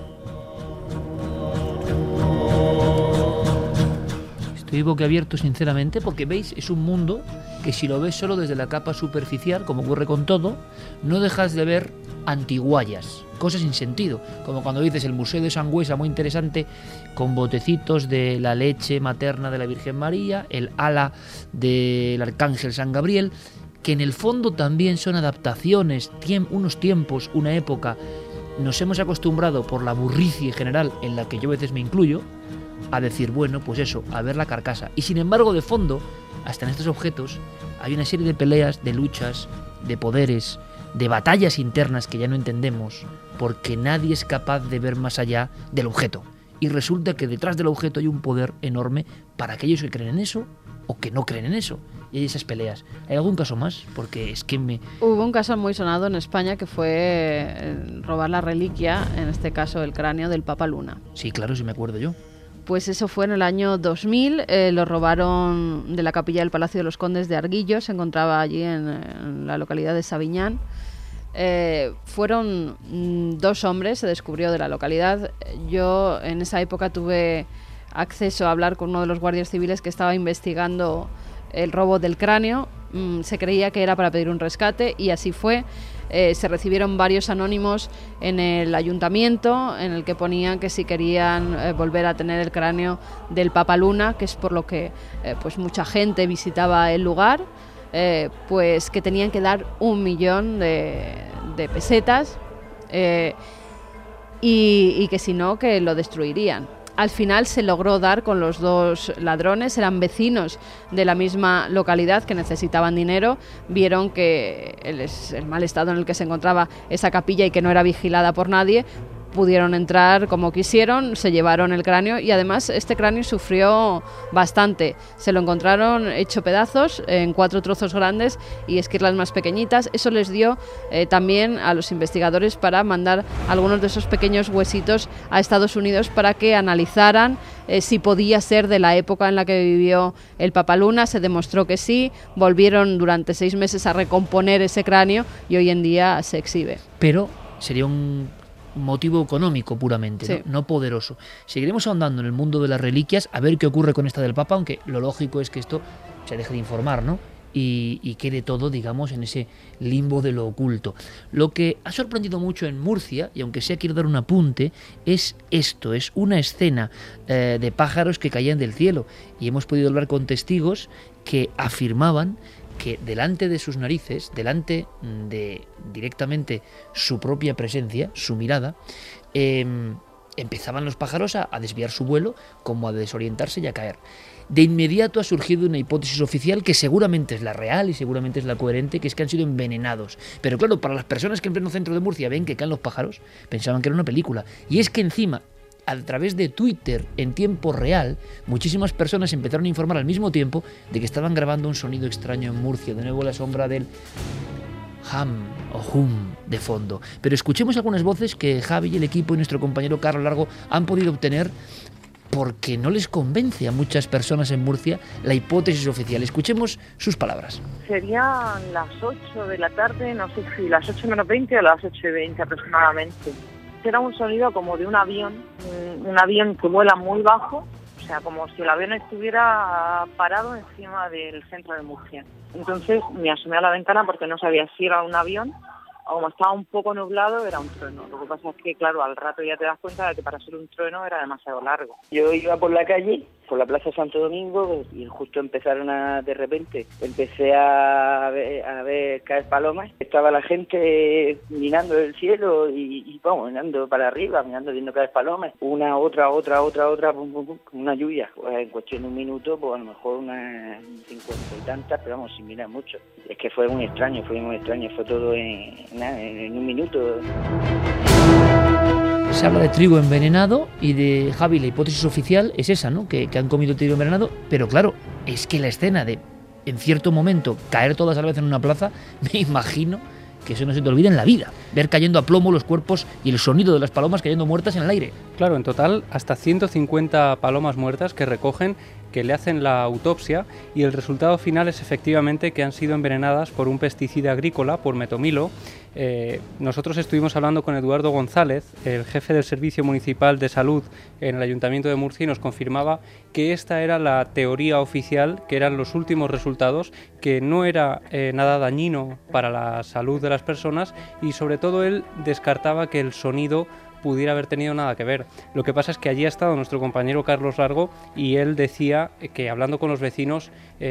Estoy boquiabierto, sinceramente, porque veis, es un mundo que si lo ves solo desde la capa superficial, como ocurre con todo, no dejas de ver antiguallas, cosas sin sentido, como cuando dices el Museo de Sangüesa, muy interesante, con botecitos de la leche materna de la Virgen María, el ala del Arcángel San Gabriel, que en el fondo también son adaptaciones, unos tiempos, una época. Nos hemos acostumbrado por la burricie general, en la que yo a veces me incluyo, a decir, bueno, pues eso, a ver la carcasa. Y sin embargo, de fondo, hasta en estos objetos, hay una serie de peleas, de luchas, de poderes, de batallas internas que ya no entendemos, porque nadie es capaz de ver más allá del objeto. Y resulta que detrás del objeto hay un poder enorme para aquellos que creen en eso o que no creen en eso. Y hay esas peleas. ¿Hay algún caso más? Porque es que Hubo un caso muy sonado en España que fue robar la reliquia, en este caso el cráneo del Papa Luna. Sí, claro, sí me acuerdo yo. Pues eso fue en el año 2000, lo robaron de la capilla del Palacio de los Condes de Arguillo, se encontraba allí en la localidad de Sabiñán. Fueron 2 hombres, se descubrió, de la localidad. Yo en esa época tuve acceso a hablar con uno de los guardias civiles que estaba investigando el robo del cráneo. Se creía que era para pedir un rescate y así fue. Se recibieron varios anónimos en el ayuntamiento en el que ponían que si querían volver a tener el cráneo del Papa Luna, que es por lo que pues mucha gente visitaba el lugar. pues que tenían que dar 1 millón de pesetas y que si no, que lo destruirían. Al final se logró dar con los 2 ladrones, eran vecinos de la misma localidad que necesitaban dinero, vieron que el mal estado en el que se encontraba esa capilla y que no era vigilada por nadie, pudieron entrar como quisieron, se llevaron el cráneo y además este cráneo sufrió bastante. Se lo encontraron hecho pedazos en 4 trozos grandes y esquirlas más pequeñitas. Eso les dio también a los investigadores para mandar algunos de esos pequeños huesitos a Estados Unidos para que analizaran si podía ser de la época en la que vivió el Papaluna. Se demostró que sí, volvieron durante 6 meses a recomponer ese cráneo y hoy en día se exhibe. Pero sería un motivo económico puramente, Sí. ¿no? No poderoso. Seguiremos ahondando en el mundo de las reliquias, a ver qué ocurre con esta del Papa, aunque lo lógico es que esto se deje de informar, ¿no? Y quede todo, digamos, en ese limbo de lo oculto. Lo que ha sorprendido mucho en Murcia, y aunque sea quiero dar un apunte, es esto, es una escena de pájaros que caían del cielo. Y hemos podido hablar con testigos que afirmaban que delante de sus narices, delante de directamente su propia presencia, su mirada, empezaban los pájaros a desviar su vuelo, como a desorientarse y a caer. De inmediato ha surgido una hipótesis oficial que seguramente es la real y seguramente es la coherente, que es que han sido envenenados. Pero claro, para las personas que en pleno centro de Murcia ven que caen los pájaros, pensaban que era una película. Y es que encima, a través de Twitter en tiempo real, muchísimas personas empezaron a informar al mismo tiempo de que estaban grabando un sonido extraño en Murcia, de nuevo la sombra del hum de fondo. Pero escuchemos algunas voces que Javi y el equipo y nuestro compañero Carlos Largo han podido obtener, porque no les convence a muchas personas en Murcia la hipótesis oficial. Escuchemos sus palabras. Serían las 8 de la tarde, no sé si las 8 menos 20 o las 8 y 20 aproximadamente. Era un sonido como de un avión que vuela muy bajo, o sea, como si el avión estuviera parado encima del centro de Murcia. Entonces me asomé a la ventana porque no sabía si era un avión o, como estaba un poco nublado, era un trueno. Lo que pasa es que, claro, al rato ya te das cuenta de que para ser un trueno era demasiado largo. Yo iba por la calle, por la Plaza Santo Domingo, y justo de repente, empecé a ver caer palomas. Estaba la gente mirando el cielo y vamos, mirando para arriba, viendo caer palomas. Una, otra, pum, pum, pum, una lluvia. Pues en cuestión de un minuto, pues a lo mejor unas 50 y tantas, pero vamos, sin mirar mucho. Es que fue muy extraño, fue todo en un minuto. Se habla de trigo envenenado y de Javi, la hipótesis oficial es esa, ¿no? Que han comido trigo envenenado, pero claro, es que la escena de, en cierto momento, caer todas a la vez en una plaza, me imagino que eso no se te olvida en la vida, ver cayendo a plomo los cuerpos y el sonido de las palomas cayendo muertas en el aire. Claro, en total hasta 150 palomas muertas que recogen, que le hacen la autopsia, y el resultado final es efectivamente que han sido envenenadas por un pesticida agrícola, por metomilo. Nosotros estuvimos hablando con Eduardo González, el jefe del Servicio Municipal de Salud en el Ayuntamiento de Murcia, y nos confirmaba que esta era la teoría oficial, que eran los últimos resultados, que no era nada dañino para la salud de las personas, y sobre todo él descartaba que el sonido pudiera haber tenido nada que ver. Lo que pasa es que allí ha estado nuestro compañero Carlos Largo y él decía que, hablando con los vecinos,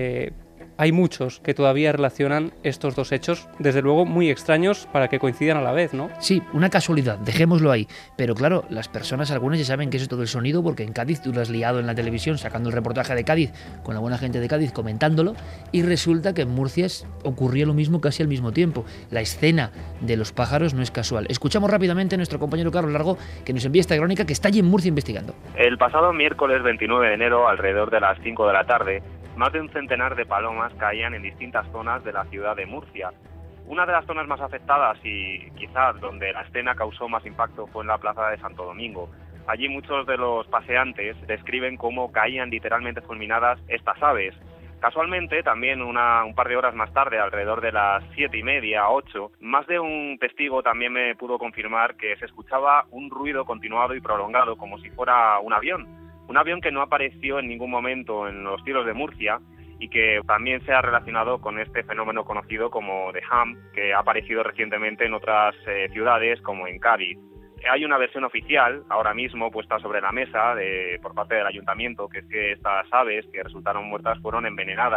hay muchos que todavía relacionan estos dos hechos, desde luego muy extraños para que coincidan a la vez, ¿no? Sí, una casualidad, dejémoslo ahí. Pero claro, las personas, algunas ya saben que es esto del sonido, porque en Cádiz tú lo has liado en la televisión sacando el reportaje de Cádiz, con la buena gente de Cádiz comentándolo, y resulta que en Murcia ocurría lo mismo casi al mismo tiempo. La escena de los pájaros no es casual. Escuchamos rápidamente a nuestro compañero Carlos Largo, que nos envía esta crónica, que está allí en Murcia investigando. El pasado miércoles 29 de enero, alrededor de las 5 de la tarde, más de un centenar de palomas caían en distintas zonas de la ciudad de Murcia. Una de las zonas más afectadas y quizás donde la escena causó más impacto fue en la plaza de Santo Domingo. Allí muchos de los paseantes describen cómo caían literalmente fulminadas estas aves. Casualmente, también un par de horas más tarde, alrededor de las 7:30, 8, más de un testigo también me pudo confirmar que se escuchaba un ruido continuado y prolongado, como si fuera un avión. Un avión que no apareció en ningún momento en los cielos de Murcia y que también se ha relacionado con este fenómeno conocido como The Hum, que ha aparecido recientemente en otras ciudades como en Cádiz. Hay una versión oficial ahora mismo puesta sobre la mesa por parte del ayuntamiento, que es que estas aves que resultaron muertas fueron envenenadas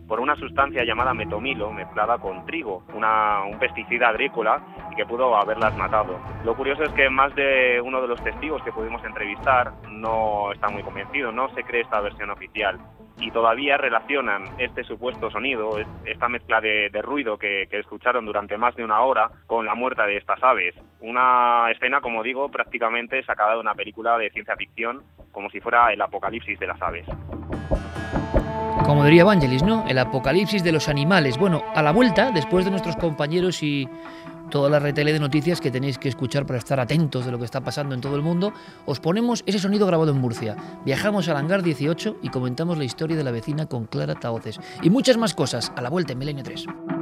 por una sustancia llamada metomilo mezclada con trigo, un pesticida agrícola, y que pudo haberlas matado. Lo curioso es que más de uno de los testigos que pudimos entrevistar no está muy convencido, no se cree esta versión oficial, y todavía relacionan este supuesto sonido, esta mezcla de ruido que escucharon durante más de una hora, con la muerte de estas aves. Una escena, como digo, prácticamente sacada de una película de ciencia ficción, como si fuera el apocalipsis de las aves. Como diría Vangelis, ¿no? El apocalipsis de los animales. Bueno, a la vuelta, después de nuestros compañeros y toda la retele de noticias que tenéis que escuchar para estar atentos de lo que está pasando en todo el mundo, os ponemos ese sonido grabado en Murcia. Viajamos al hangar 18 y comentamos la historia de la vecina con Clara Tahoces. Y muchas más cosas a la vuelta en Milenio 3.